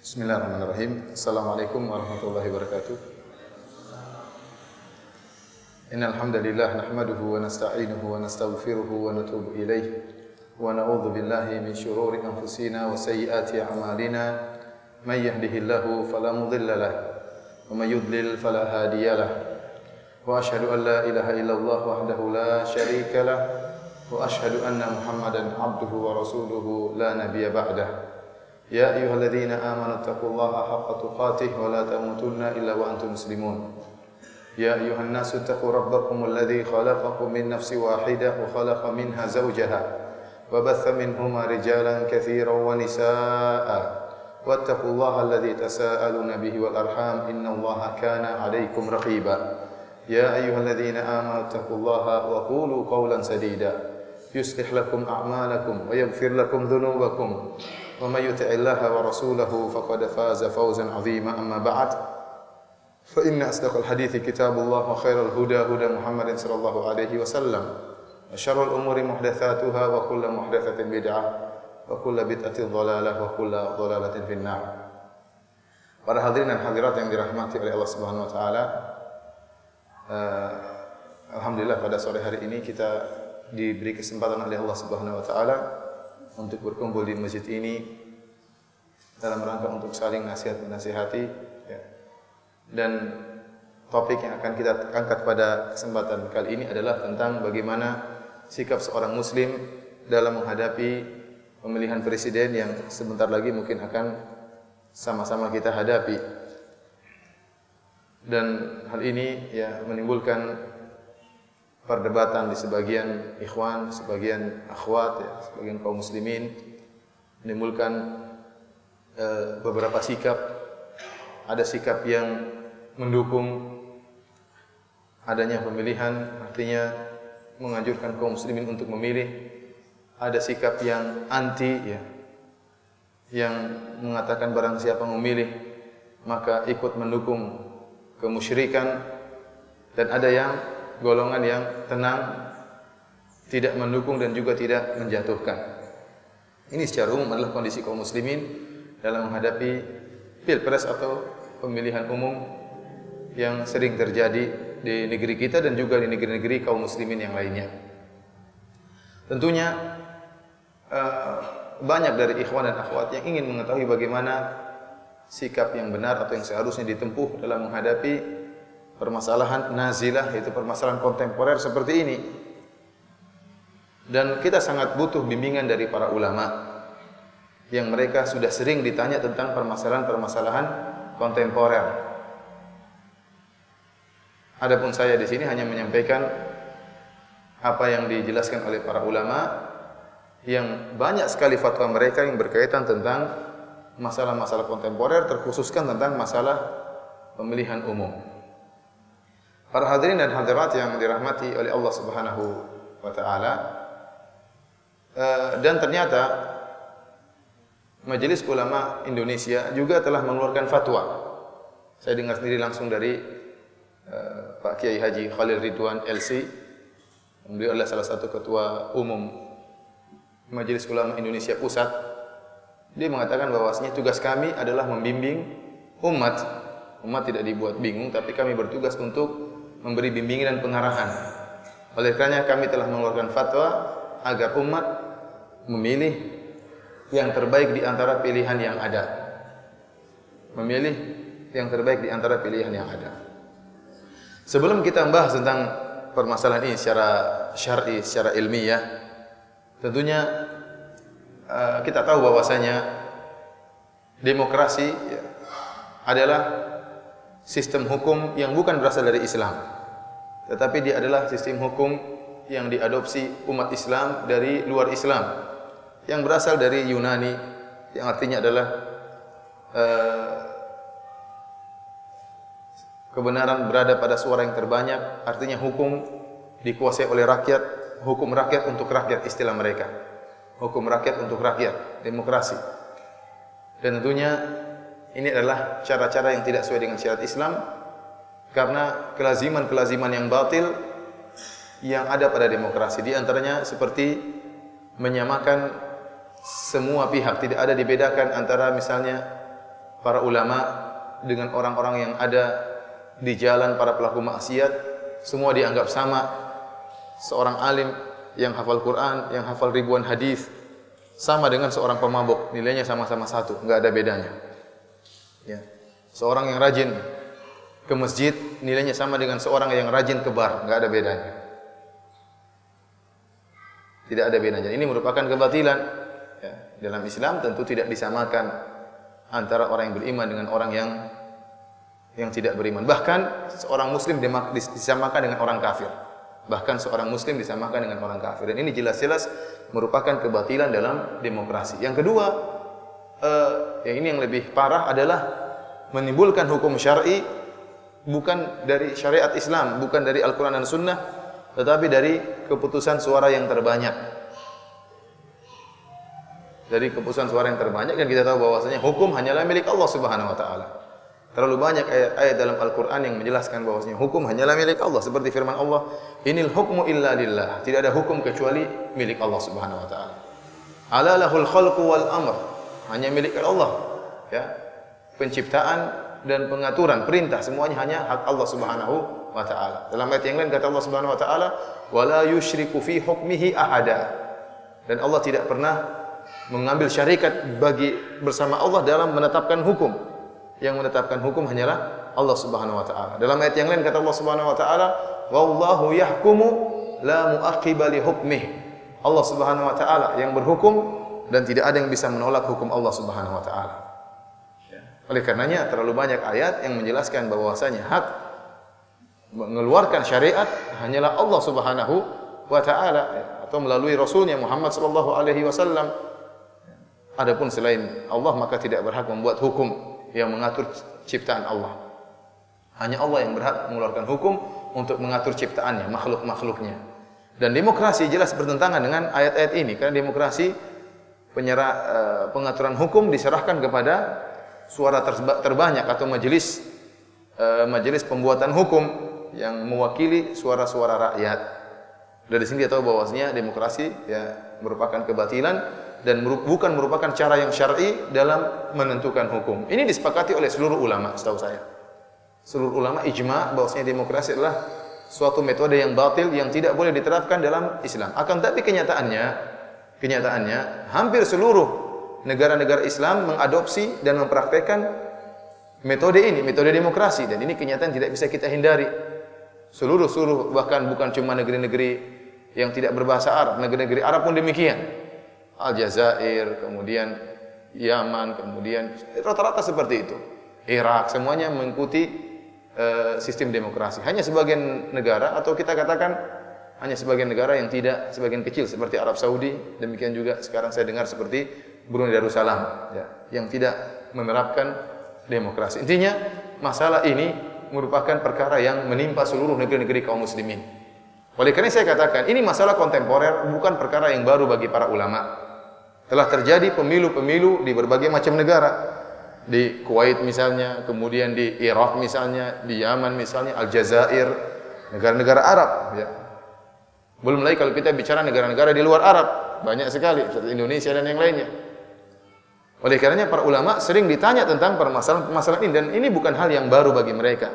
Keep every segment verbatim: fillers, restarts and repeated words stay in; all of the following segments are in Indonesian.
Bismillahirrahmanirrahim. Assalamualaikum warahmatullahi wabarakatuh. Innal hamdalillah nahmaduhu wa nasta'inuhu wa nastaghfiruhu wa natubu ilayh wa na'udzu billahi min shururi anfusina wa sayyiati a'malina. May yahdihillahu fala mudilla lahu wa may yudlil fala hadiya lahu. Wa asyhadu an la ilaha illallah wahdahu la syarika lahu wa asyhadu anna Muhammadan abduhu wa rasuluhu la nabiyya ba'dahu. Ya ayyuhalladzina amanu taqullaha haqqa tuqatih wa la tamutunna illa wa antum muslimun. Ya ayyuhan nasu taqu rabbakumul ladzi khalaqakum min nafsin wahidah wa khalaqa minha zawjaha wa batha minhuma rijalan katsiran wa nisaa'a. Wattaqullaha alladzi tasaaluna bihi wal arham innallaha kana 'alaykum raqiba. Ya ayyuhalladzina amanu taqullaha wa qulu qawlan sadida yuslih lakum a'malakum wa yaghfir lakum dhunubakum. Wa may yuti'illaha wa rasulahu faqad faza fawzan 'azima. Amma ba'd. Fa inna asdaqal hadithi kitabullah wa khairal huda huda Muhammadin sallallahu alaihi wasallam. Wa syarrul umuri muhdatsatuha wa kullu muhdatsatin bid'ah wa kullu bid'atin dhalalah wa kullu dhalalatin finnar. Para hadirin dan hadirat yang dirahmati oleh Allah Subhanahu wa taala, uh, alhamdulillah pada sore hari ini kita diberi kesempatan oleh Allah Subhanahu wa taala untuk berkumpul di masjid ini dalam rangka untuk saling nasihat menasihati, ya. Dan topik yang akan kita angkat pada kesempatan kali ini adalah tentang bagaimana sikap seorang muslim dalam menghadapi pemilihan presiden yang sebentar lagi mungkin akan sama-sama kita hadapi. Dan hal ini ya menimbulkan perdebatan di sebagian ikhwan, sebagian akhwat, ya, sebagian kaum muslimin, menimbulkan e, beberapa sikap. Ada sikap yang mendukung adanya pemilihan, artinya menganjurkan kaum muslimin untuk memilih. Ada sikap yang anti, ya, yang mengatakan barang siapa memilih maka ikut mendukung kemusyrikan. Dan ada yang golongan yang tenang, tidak mendukung dan juga tidak menjatuhkan. Ini secara umum adalah kondisi kaum muslimin dalam menghadapi pilpres atau pemilihan umum yang sering terjadi di negeri kita dan juga di negeri-negeri kaum muslimin yang lainnya. Tentunya uh, banyak dari ikhwan dan akhwat yang ingin mengetahui bagaimana sikap yang benar atau yang seharusnya ditempuh dalam menghadapi permasalahan nazilah, yaitu permasalahan kontemporer seperti ini. Dan kita sangat butuh bimbingan dari para ulama yang mereka sudah sering ditanya tentang permasalahan-permasalahan kontemporer. Adapun saya di sini hanya menyampaikan apa yang dijelaskan oleh para ulama yang banyak sekali fatwa mereka yang berkaitan tentang masalah-masalah kontemporer, terkhususkan tentang masalah pemilihan umum. Para hadirin dan hadirat yang dirahmati oleh Allah Subhanahu wa taala, dan ternyata Majelis Ulama Indonesia juga telah mengeluarkan fatwa. Saya dengar sendiri langsung dari uh, Pak Kiai Haji Khalil Ridwan L C. Beliau adalah salah satu ketua umum Majelis Ulama Indonesia Pusat. Dia mengatakan bahwasanya tugas kami adalah membimbing umat. Umat tidak dibuat bingung, tapi kami bertugas untuk memberi bimbingan dan pengarahan. Oleh karenanya kami telah mengeluarkan fatwa agar umat memilih yang terbaik di antara pilihan yang ada. Memilih yang terbaik di antara pilihan yang ada. Sebelum kita membahas tentang permasalahan ini secara syar'i, secara ilmiah, tentunya uh, kita tahu bahwasanya demokrasi ya, adalah sistem hukum yang bukan berasal dari Islam, tetapi dia adalah sistem hukum yang diadopsi umat Islam dari luar Islam, yang berasal dari Yunani, yang artinya adalah uh, kebenaran berada pada suara yang terbanyak, artinya hukum dikuasai oleh rakyat, hukum rakyat untuk rakyat istilah mereka. Hukum rakyat untuk rakyat, demokrasi. Dan tentunya ini adalah cara-cara yang tidak sesuai dengan syariat Islam, karena kelaziman-kelaziman yang batil yang ada pada demokrasi. Di antaranya seperti menyamakan semua pihak, tidak ada dibedakan antara misalnya para ulama dengan orang-orang yang ada di jalan para pelaku maksiat, semua dianggap sama. Seorang alim yang hafal Quran, yang hafal ribuan hadis, sama dengan seorang pemabuk, nilainya sama-sama satu, enggak ada bedanya. Ya. Seorang yang rajin ke masjid, nilainya sama dengan seorang yang rajin ke bar, enggak ada bedanya. Tidak ada bedanya. Ini merupakan kebatilan. Ya. Dalam Islam tentu tidak disamakan antara orang yang beriman dengan orang yang yang tidak beriman. Bahkan seorang muslim disamakan dengan orang kafir. Bahkan seorang muslim disamakan dengan orang kafir. Dan ini jelas-jelas merupakan kebatilan dalam demokrasi. Yang kedua, eh, yang ini yang lebih parah adalah menimbulkan hukum syar'i bukan dari syariat Islam, bukan dari Al-Quran dan Sunnah, tetapi dari keputusan suara yang terbanyak. Dari keputusan suara yang terbanyak, dan kita tahu bahwasanya hukum hanyalah milik Allah Subhanahu wa taala. Terlalu banyak ayat-ayat dalam Al-Quran yang menjelaskan bahwasanya hukum hanyalah milik Allah, seperti firman Allah, "Inil hukmu illa lillah." Tidak ada hukum kecuali milik Allah Subhanahu wa taala. "Ala lahul khalqu wal amr." Hanya milik Allah. Ya. Penciptaan dan pengaturan, perintah semuanya hanya hak Allah Subhanahu wa taala. Dalam ayat yang lain kata Allah Subhanahu wa taala, "Wala yusyriku fi hukmihi ahada." Dan Allah tidak pernah mengambil syarikat bagi bersama Allah dalam menetapkan hukum. Yang menetapkan hukum hanyalah Allah Subhanahu wa taala. Dalam ayat yang lain kata Allah Subhanahu wa taala, "Wallahu yahkumu la mu'aqqiba li hukmih." Allah Subhanahu wa taala yang berhukum dan tidak ada yang bisa menolak hukum Allah Subhanahu wa taala. Oleh karenanya terlalu banyak ayat yang menjelaskan bahwasanya hak mengeluarkan syariat hanyalah Allah Subhanahu wa taala atau melalui Rasulnya Muhammad sallallahu alaihi wasallam. Adapun selain Allah maka tidak berhak membuat hukum yang mengatur ciptaan Allah. Hanya Allah yang berhak mengeluarkan hukum untuk mengatur ciptaannya, makhluk-makhluknya. Dan demokrasi jelas bertentangan dengan ayat-ayat ini, karena demokrasi penyerah, uh, pengaturan hukum diserahkan kepada suara terbanyak atau majelis uh, majelis pembuatan hukum yang mewakili suara-suara rakyat. Dari sini dia tahu bahwasanya demokrasi ya merupakan kebatilan dan bukan merupakan cara yang syar'i dalam menentukan hukum. Ini disepakati oleh seluruh ulama, setahu saya. Seluruh ulama ijma bahwasanya demokrasi adalah suatu metode yang batil yang tidak boleh diterapkan dalam Islam. Akan tapi kenyataannya, kenyataannya hampir seluruh negara-negara Islam mengadopsi dan mempraktekkan metode ini, metode demokrasi, dan ini kenyataan tidak bisa kita hindari. Seluruh seluruh bahkan bukan cuma negeri-negeri yang tidak berbahasa Arab, negeri-negeri Arab pun demikian. Aljazair, kemudian Yaman, kemudian rata-rata seperti itu. Irak, semuanya mengikuti uh, sistem demokrasi. Hanya sebagian negara atau kita katakan hanya sebagian negara yang tidak, sebagian kecil seperti Arab Saudi, demikian juga sekarang saya dengar seperti Brunei Darussalam, ya, yang tidak menerapkan demokrasi. Intinya masalah ini merupakan perkara yang menimpa seluruh negeri-negeri kaum muslimin. Oleh karena saya katakan ini masalah kontemporer, bukan perkara yang baru bagi para ulama. Telah terjadi pemilu-pemilu di berbagai macam negara. Di Kuwait misalnya, kemudian di Irak misalnya, di Yaman misalnya, Aljazair, negara-negara Arab, ya. Belum lagi kalau kita bicara negara-negara di luar Arab, banyak sekali seperti Indonesia dan yang lainnya. Oleh karenanya para ulama sering ditanya tentang permasalahan-permasalahan ini, dan ini bukan hal yang baru bagi mereka.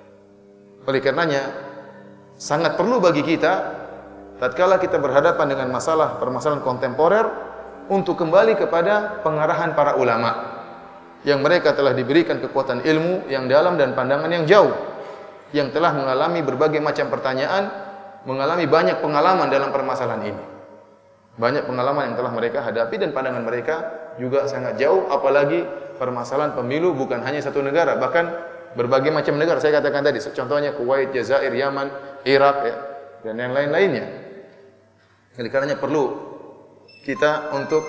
Oleh karenanya sangat perlu bagi kita tatkala kita berhadapan dengan masalah permasalahan kontemporer untuk kembali kepada pengarahan para ulama yang mereka telah diberikan kekuatan ilmu yang dalam dan pandangan yang jauh, yang telah mengalami berbagai macam pertanyaan, mengalami banyak pengalaman dalam permasalahan ini. Banyak pengalaman yang telah mereka hadapi dan pandangan mereka juga sangat jauh, apalagi permasalahan pemilu bukan hanya satu negara, bahkan berbagai macam negara. Saya katakan tadi, contohnya Kuwait, Jazair, Yaman, Irak, ya, dan yang lain-lainnya. Oleh karenanya perlu kita untuk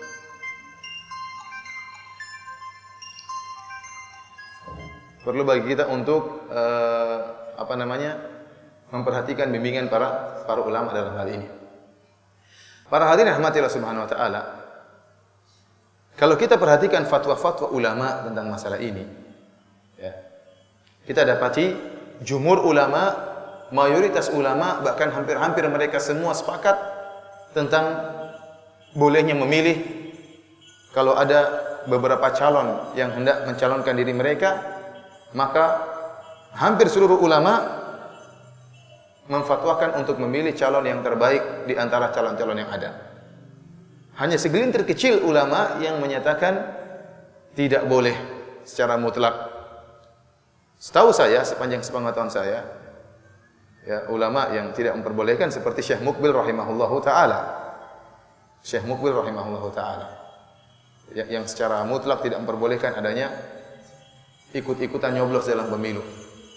perlu bagi kita untuk uh, apa namanya memperhatikan bimbingan para para ulama dalam hal ini. Para hadirin rahmatillah subhanahu wa ta'ala, kalau kita perhatikan fatwa-fatwa ulama tentang masalah ini, ya, kita dapati jumhur ulama, mayoritas ulama, bahkan hampir-hampir mereka semua sepakat tentang bolehnya memilih kalau ada beberapa calon yang hendak mencalonkan diri mereka, maka hampir seluruh ulama memfatwakan untuk memilih calon yang terbaik di antara calon-calon yang ada. Hanya segelintir kecil ulama yang menyatakan tidak boleh secara mutlak. Setahu saya, sepanjang sepengetahuan saya, ya, ulama yang tidak memperbolehkan seperti Syekh Muqbil rahimahullahu taala. Syekh Muqbil rahimahullahu taala. Yang, yang secara mutlak tidak memperbolehkan adanya ikut-ikutan nyoblos dalam pemilu.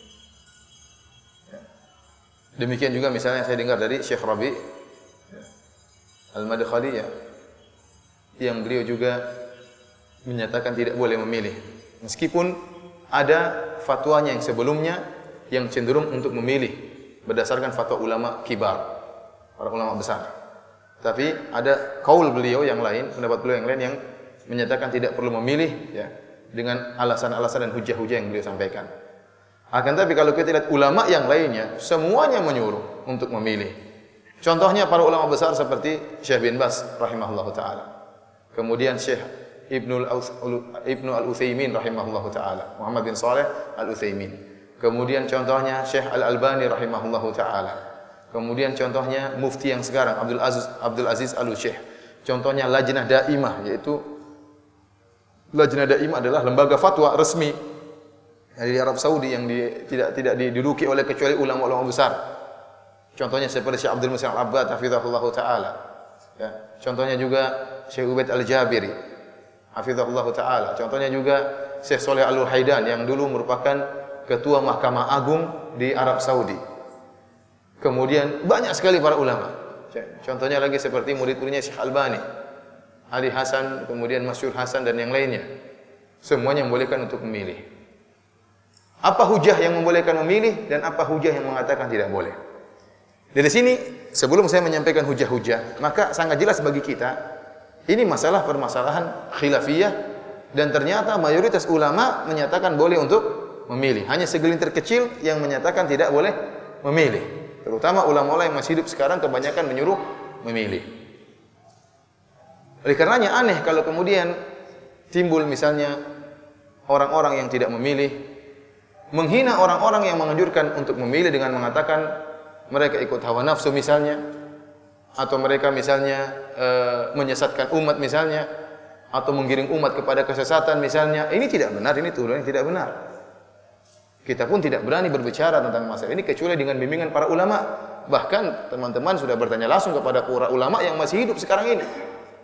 Demikian juga misalnya saya dengar dari Syekh Rabi Al-Madkhali, ya, yang beliau juga menyatakan tidak boleh memilih. Meskipun ada fatwanya yang sebelumnya yang cenderung untuk memilih berdasarkan fatwa ulama kibar, para ulama besar. Tapi ada kaul beliau yang lain, pendapat beliau yang lain yang menyatakan tidak perlu memilih, ya, dengan alasan-alasan dan hujah-hujah yang beliau sampaikan. Akan tapi kalau kita lihat ulama yang lainnya, semuanya menyuruh untuk memilih. Contohnya para ulama besar seperti Syekh bin Baz rahimahullahu taala. Kemudian Syekh Ibnu Ibnu Al-Utsaimin rahimahullahu taala, Muhammad bin Shalih Al-Utsaimin. Kemudian contohnya Syekh Al-Albani rahimahullahu taala. Kemudian contohnya mufti yang sekarang Abdul Aziz Abdul Aziz Al-Syekh. Contohnya Lajnah Daimah, yaitu Lajnah Daimah adalah lembaga fatwa resmi di Arab Saudi yang di, tidak tidak diduduki oleh kecuali ulama-ulama besar. Contohnya seperti Syekh Abdul Muhsin Al-Abbad hafizahullah taala. Ya, contohnya juga Syekh Ubaid Al-Jabiri hafizahullah taala. Contohnya juga Syekh Shalih Al-Haidan yang dulu merupakan ketua Mahkamah Agung di Arab Saudi. Kemudian banyak sekali para ulama. Contohnya lagi seperti murid-muridnya Syekh Albani, Ali Hasan, kemudian Masyhur Hasan dan yang lainnya. Semuanya membolehkan untuk memilih. Apa hujah yang membolehkan memilih dan apa hujah yang mengatakan tidak boleh? Dari sini, sebelum saya menyampaikan hujah-hujah, maka sangat jelas bagi kita, ini masalah permasalahan khilafiyah dan ternyata mayoritas ulama menyatakan boleh untuk memilih. Hanya segelintir kecil yang menyatakan tidak boleh memilih. Terutama ulama-ulama yang masih hidup sekarang kebanyakan menyuruh memilih. Oleh karenanya aneh kalau kemudian timbul misalnya orang-orang yang tidak memilih, menghina orang-orang yang menganjurkan untuk memilih dengan mengatakan mereka ikut hawa nafsu misalnya, atau mereka misalnya e, menyesatkan umat misalnya, atau menggiring umat kepada kesesatan misalnya. Ini tidak benar, ini tuduhan yang tidak benar. Kita pun tidak berani berbicara tentang masalah ini kecuali dengan bimbingan para ulama. Bahkan teman-teman sudah bertanya langsung kepada para ulama yang masih hidup sekarang ini.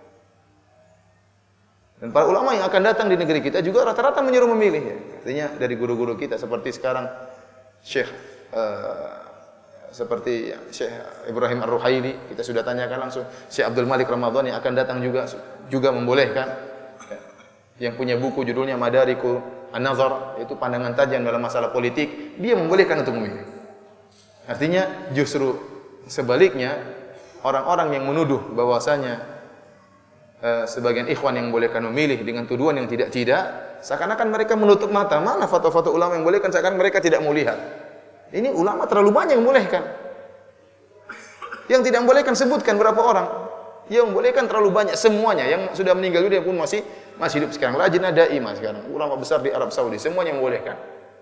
Dan para ulama yang akan datang di negeri kita juga rata-rata menyuruh memilih. Ya. Artinya dari guru-guru kita seperti sekarang Syekh uh, seperti Syekh Ibrahim Ar-Ruhaili, kita sudah tanyakan langsung. Syekh Abdul Malik Ramadhan yang akan datang juga juga membolehkan. Ya. Yang punya buku judulnya Madariku An-Nazar, itu pandangan tajam dalam masalah politik, dia membolehkan untuk memilih. Artinya justru sebaliknya, orang-orang yang menuduh bahwasanya Uh, sebagian ikhwan yang membolehkan memilih dengan tuduhan yang tidak-tidak, seakan-akan mereka menutup mata. Mana fatwa-fatwa ulama yang membolehkan, seakan mereka tidak mau lihat. Ini ulama terlalu banyak yang membolehkan. Yang tidak membolehkan sebutkan berapa orang. Yang membolehkan terlalu banyak, semuanya. Yang sudah meninggal dunia pun masih masih hidup sekarang. Lajnah Daimah sekarang, ulama besar di Arab Saudi, semuanya yang membolehkan.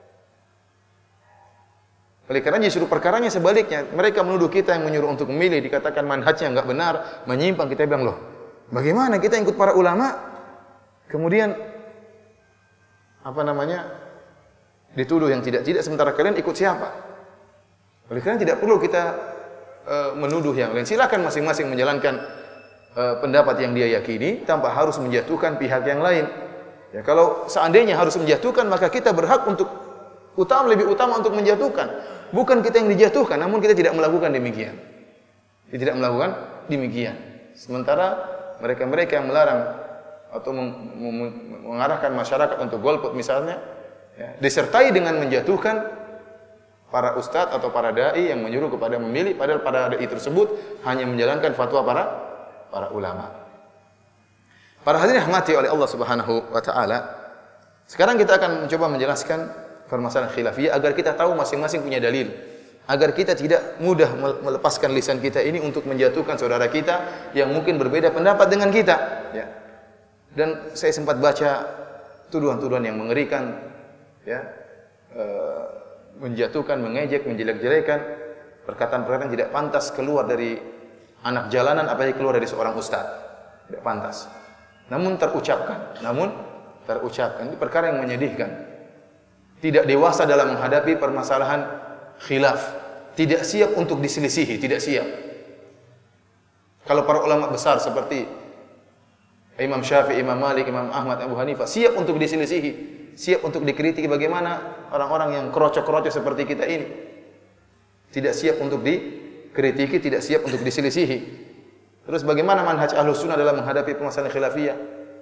Oleh karena justru perkaranya sebaliknya, mereka menuduh kita yang menyuruh untuk memilih, dikatakan manhajnya enggak benar, menyimpang. Kita bilang, loh, bagaimana kita ikut para ulama, kemudian apa namanya dituduh yang tidak-tidak, sementara kalian ikut siapa? Oleh karena tidak perlu kita uh, menuduh yang lain. Silakan masing-masing menjalankan uh, pendapat yang dia yakini tanpa harus menjatuhkan pihak yang lain. Ya, kalau seandainya harus menjatuhkan, maka kita berhak untuk utama lebih utama untuk menjatuhkan. Bukan kita yang dijatuhkan, namun kita tidak melakukan demikian. Kita tidak melakukan demikian. Sementara mereka-mereka yang melarang atau mengarahkan masyarakat untuk golput misalnya, ya, disertai dengan menjatuhkan para ustadz atau para dai yang menyuruh kepada memilih, padahal para dai tersebut hanya menjalankan fatwa para para ulama. Para hadirin rahmati oleh Allah Subhanahu wa taala. Sekarang kita akan mencoba menjelaskan permasalahan khilafiyah agar kita tahu masing-masing punya dalil. Agar kita tidak mudah melepaskan lisan kita ini untuk menjatuhkan saudara kita yang mungkin berbeda pendapat dengan kita. Ya. Dan saya sempat baca tuduhan-tuduhan yang mengerikan, ya, e, menjatuhkan, mengejek, menjelek-jelekan, perkataan-perkataan yang tidak pantas keluar dari anak jalanan, apalagi keluar dari seorang ustaz. Tidak pantas. Namun terucapkan, namun terucapkan. Ini perkara yang menyedihkan. Tidak dewasa dalam menghadapi permasalahan khilaf. Tidak siap untuk diselisihi, tidak siap. Kalau para ulama besar seperti Imam Syafi'i, Imam Malik, Imam Ahmad, Abu Hanifah siap untuk diselisihi, siap untuk dikritik. Bagaimana orang-orang yang kerocok-kerocok seperti kita ini? Tidak siap untuk dikritiki, tidak siap untuk diselisihi. Terus bagaimana manhaj Ahlus Sunnah dalam menghadapi permasalahan khilafiyah?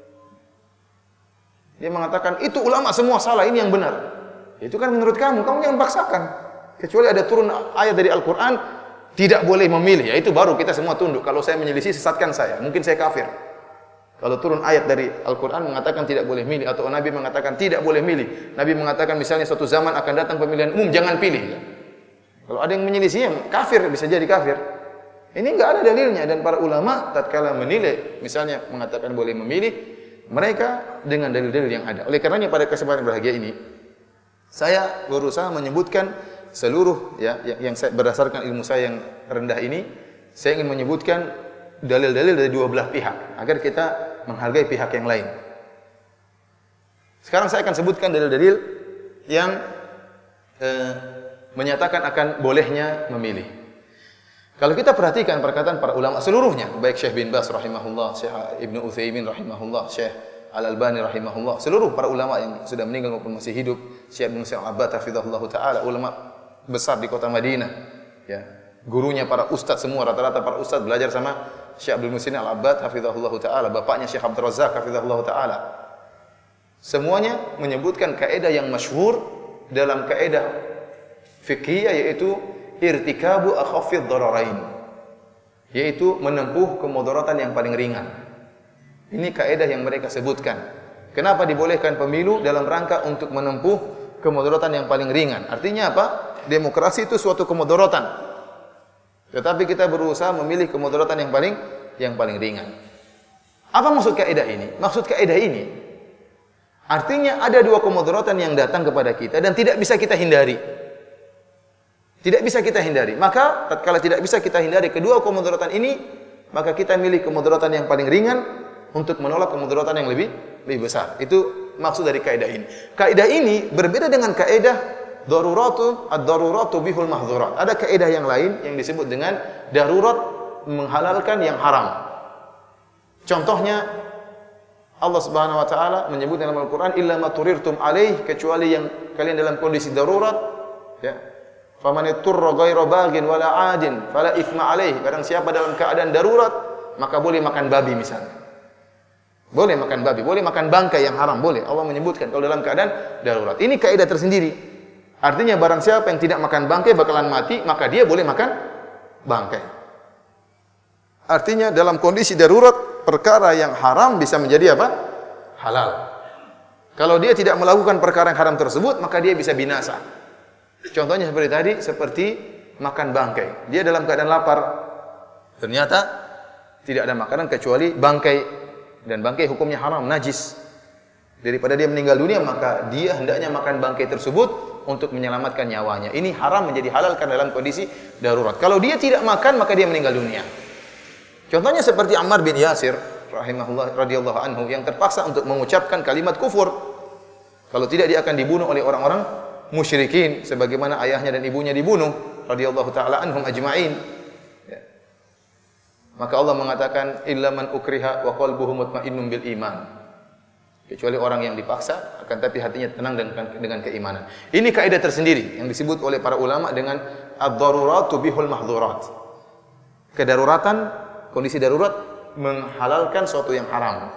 Dia mengatakan itu ulama semua salah, ini yang benar. Itu kan menurut kamu, kamu jangan paksakan. Kecuali ada turun ayat dari Al-Qur'an tidak boleh memilih, ya itu baru kita semua tunduk. Kalau saya menyelisih, sesatkan saya, mungkin saya kafir. Kalau turun ayat dari Al-Quran mengatakan tidak boleh milih, atau Nabi mengatakan tidak boleh milih. Nabi mengatakan misalnya suatu zaman akan datang pemilihan umum, jangan pilih. Kalau ada yang menyelisihnya, kafir, bisa jadi kafir. Ini enggak ada dalilnya. Dan para ulama tatkala menilai, misalnya mengatakan boleh memilih, mereka dengan dalil-dalil yang ada. Oleh karenanya pada kesempatan berbahagia ini, saya berusaha menyebutkan seluruh, ya, yang, yang saya, berdasarkan ilmu saya yang rendah ini, saya ingin menyebutkan dalil-dalil dari dua belah pihak agar kita menghargai pihak yang lain. Sekarang saya akan sebutkan dalil-dalil yang eh, menyatakan akan bolehnya memilih. Kalau kita perhatikan perkataan para ulama seluruhnya, baik Syekh bin Baz rahimahullah, Syekh Ibnu Utsaimin rahimahullah, Syekh Al-Albani rahimahullah, seluruh para ulama yang sudah meninggal maupun masih hidup, Syekh bin Musa al-Abbad hafizahullah taala, ulama besar di kota Madinah, ya. Gurunya para ustaz semua, rata-rata para ustaz belajar sama Syekh Abdul Muhsin Al-Abbad hafizahullah taala, bapaknya Syekh Abdul Razak hafizahullah taala. Semuanya menyebutkan kaidah yang masyhur dalam kaidah fikih, yaitu irtikabu akhafid dararain, yaitu menempuh kemudaratan yang paling ringan. Ini kaidah yang mereka sebutkan. Kenapa dibolehkan pemilu? Dalam rangka untuk menempuh kemudaratan yang paling ringan. Artinya apa? Demokrasi itu suatu kemudaratan. Tetapi kita berusaha memilih kemudaratan yang paling yang paling ringan. Apa maksud kaidah ini? Maksud kaidah ini artinya ada dua kemudaratan yang datang kepada kita dan tidak bisa kita hindari. Tidak bisa kita hindari. Maka tatkala tidak bisa kita hindari kedua kemudaratan ini, maka kita milih kemudaratan yang paling ringan untuk menolak kemudaratan yang lebih lebih besar. Itu maksud dari kaidah ini. Kaidah ini berbeda dengan kaidah daruratu ad-daruratu bihul mahdzurat. Ada kaidah yang lain yang disebut dengan darurat menghalalkan yang haram. Contohnya Allah Subhanahu wa taala menyebut dalam Al-Qur'an illa ma turirtum alaih, kecuali yang kalian dalam kondisi darurat, ya. Faman iturra ghairu baghin wala 'adin fala itsma alaih. Barang siapa dalam keadaan darurat, maka boleh makan babi misalnya. Boleh makan babi, boleh makan bangkai yang haram, boleh. Allah menyebutkan kalau dalam keadaan darurat. Ini kaidah tersendiri. Artinya barang siapa yang tidak makan bangkai bakalan mati, maka dia boleh makan bangkai. Artinya dalam kondisi darurat, perkara yang haram bisa menjadi apa? Halal. Kalau dia tidak melakukan perkara yang haram tersebut, maka dia bisa binasa. Contohnya seperti tadi, seperti makan bangkai. Dia dalam keadaan lapar, ternyata tidak ada makanan kecuali bangkai, dan bangkai hukumnya haram, najis. Daripada dia meninggal dunia, maka dia hendaknya makan bangkai tersebut untuk menyelamatkan nyawanya. Ini haram menjadi halal karena dalam kondisi darurat. Kalau dia tidak makan, maka dia meninggal dunia. Contohnya seperti Ammar bin Yasir rahimahullah radhiyallahu anhu yang terpaksa untuk mengucapkan kalimat kufur. Kalau tidak dia akan dibunuh oleh orang-orang musyrikin sebagaimana ayahnya dan ibunya dibunuh radhiyallahu taala anhum ajma'in. Ya. Maka Allah mengatakan illa man ukriha wa qalbuhu mutmainnun bil iman. Kecuali orang yang dipaksa, akan tapi hatinya tenang dengan, dengan keimanan. Ini kaidah tersendiri yang disebut oleh para ulama dengan ad-daruratu bihul mahdzurat. Kedaruratan, kondisi darurat menghalalkan sesuatu yang haram.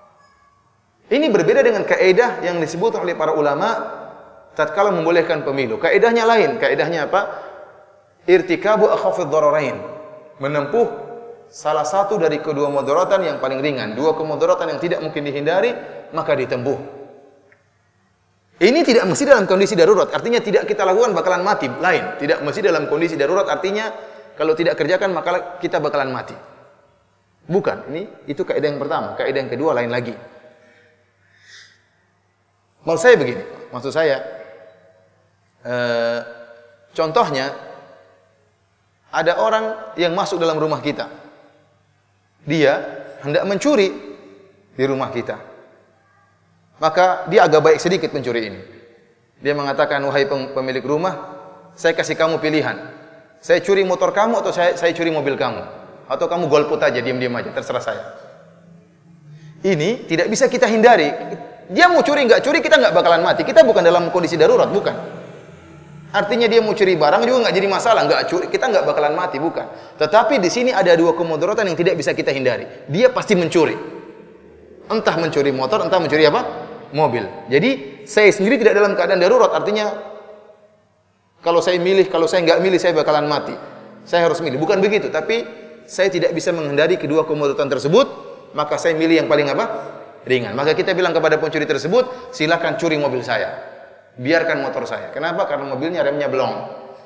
Ini berbeda dengan kaidah yang disebut oleh para ulama tatkala membolehkan pemilu. Kaidahnya lain. Kaidahnya apa? Irtikabu akhafid dararain. Menempuh salah satu dari kedua mudaratan yang paling ringan. Dua kemudaratan yang tidak mungkin dihindari, maka ditempuh. Ini tidak mesti dalam kondisi darurat. Artinya tidak kita lakukan bakalan mati. Lain. Tidak mesti dalam kondisi darurat. Artinya kalau tidak kerjakan maka kita bakalan mati. Bukan. Ini itu kaidah yang pertama. Kaidah yang kedua lain lagi. Maksud saya begini, maksud saya, eh, contohnya, ada orang yang masuk dalam rumah kita. Dia hendak mencuri di rumah kita. Maka dia agak baik sedikit pencuri ini. Dia mengatakan, wahai pemilik rumah, saya kasih kamu pilihan. Saya curi motor kamu atau saya, saya curi mobil kamu. Atau kamu golput aja, diam-diam aja, terserah saya. Ini tidak bisa kita hindari. Dia mau curi, nggak curi, kita nggak bakalan mati. Kita bukan dalam kondisi darurat, bukan. Artinya dia mau curi barang juga nggak jadi masalah, nggak curi, kita nggak bakalan mati, bukan. Tetapi di sini ada dua kemudaratan yang tidak bisa kita hindari. Dia pasti mencuri. Entah mencuri motor, entah mencuri apa? Mobil. Jadi saya sendiri tidak dalam keadaan darurat, artinya kalau saya milih, kalau saya nggak milih, saya bakalan mati. Saya harus milih. Bukan begitu, tapi saya tidak bisa menghindari kedua kemudaratan tersebut, maka saya milih yang paling apa? Ringan. Maka kita bilang kepada pencuri tersebut, silakan curi mobil saya. Biarkan motor saya. Kenapa? Karena mobilnya remnya belum.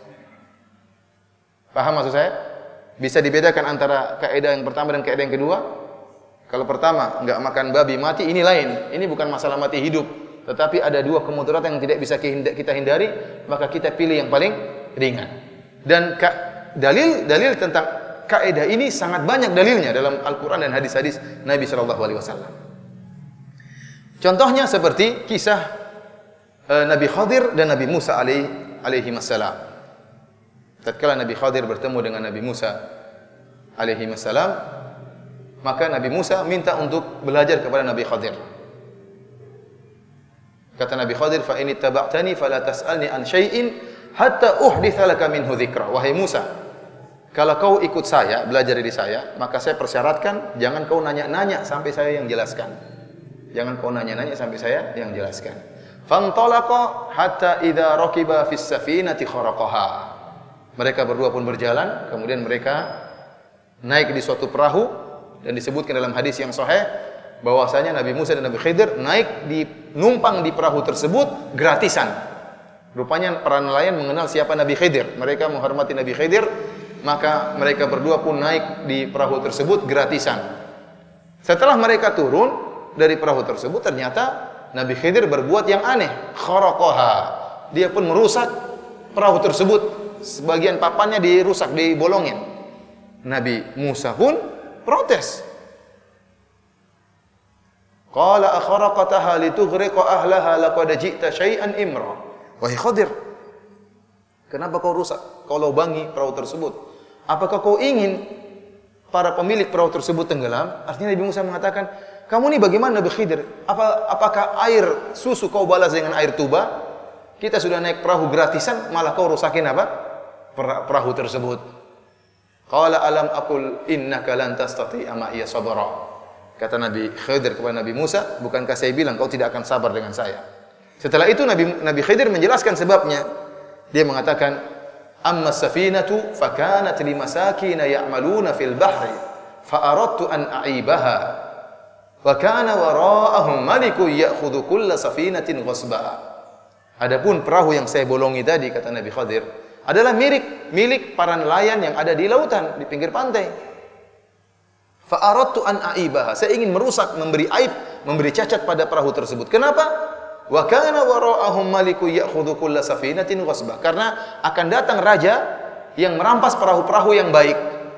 Paham maksud saya? Bisa dibedakan antara kaidah yang pertama dan kaidah yang kedua? Kalau pertama, enggak makan babi mati, ini lain. Ini bukan masalah mati hidup. Tetapi ada dua kemudaratan yang tidak bisa kita hindari, maka kita pilih yang paling ringan. Dan dalil-dalil tentang kaidah ini sangat banyak dalilnya dalam Al-Quran dan hadis-hadis Nabi Shallallahu Alaihi Wasallam. Contohnya seperti kisah uh, Nabi Khadir dan Nabi Musa alaihi, alaihi wassalam. Tatkala Nabi Khadir bertemu dengan Nabi Musa alaihi wassalam, maka Nabi Musa minta untuk belajar kepada Nabi Khadir. Kata Nabi Khadir, fa in ittaba'tani fala tas'alni an syai'in hatta uhditsa laka minhu dzikra. Wahai Musa, kalau kau ikut saya, belajar dari saya, maka saya persyaratkan jangan kau nanya-nanya sampai saya yang jelaskan. Jangan kau nanya-nanya sampai saya yang jelaskan. Fantalaqa hatta idza raqiba fis safinati kharaqaha. Mereka berdua pun berjalan, kemudian mereka naik di suatu perahu, dan disebutkan dalam hadis yang sahih bahwasanya Nabi Musa dan Nabi Khidir naik di numpang di perahu tersebut gratisan. Rupanya para nelayan mengenal siapa Nabi Khidir. Mereka menghormati Nabi Khidir, maka mereka berdua pun naik di perahu tersebut gratisan. Setelah mereka turun dari perahu tersebut, ternyata Nabi Khidir berbuat yang aneh. Kharaqaha. Dia pun merusak perahu tersebut. Sebagian papannya dirusak, dibolongin. Nabi Musa pun protes. Qala akharaqataha litughriqa ahlaha laqad ji'ta syai'an imra. Wahai Khadir, kenapa kau rusak? Kau lubangi perahu tersebut. Apakah kau ingin para pemilik perahu tersebut tenggelam? Artinya Nabi Musa mengatakan, kamu ini bagaimana Nabi Khidir? Apa, apakah air susu kau balas dengan air tuba? Kita sudah naik perahu gratisan, malah kau rusakin apa? Perahu tersebut. Qala alam aqul innaka lan tastati'a ma'iya sabra. Kata Nabi Khidir kepada Nabi Musa, bukankah saya bilang kau tidak akan sabar dengan saya? Setelah itu Nabi Nabi Khidir menjelaskan sebabnya. Dia mengatakan, amma safinatu fakanat limasakin ya'maluna fil bahri fa aradtu an a'ibaha wa kana wara'ahum malikun ya'khudhu kulla safinatin ghasba. Adapun perahu yang saya bolongi tadi, kata Nabi Khidir, adalah milik milik para nelayan yang ada di lautan, di pinggir pantai. Fa aradtu an a'ibaha. Saya ingin merusak, memberi aib, memberi cacat pada perahu tersebut. Kenapa? Wa kana wara'ahum malikun ya'khudhu kulla safinatin ghasba. Karena akan datang raja yang merampas perahu-perahu yang baik.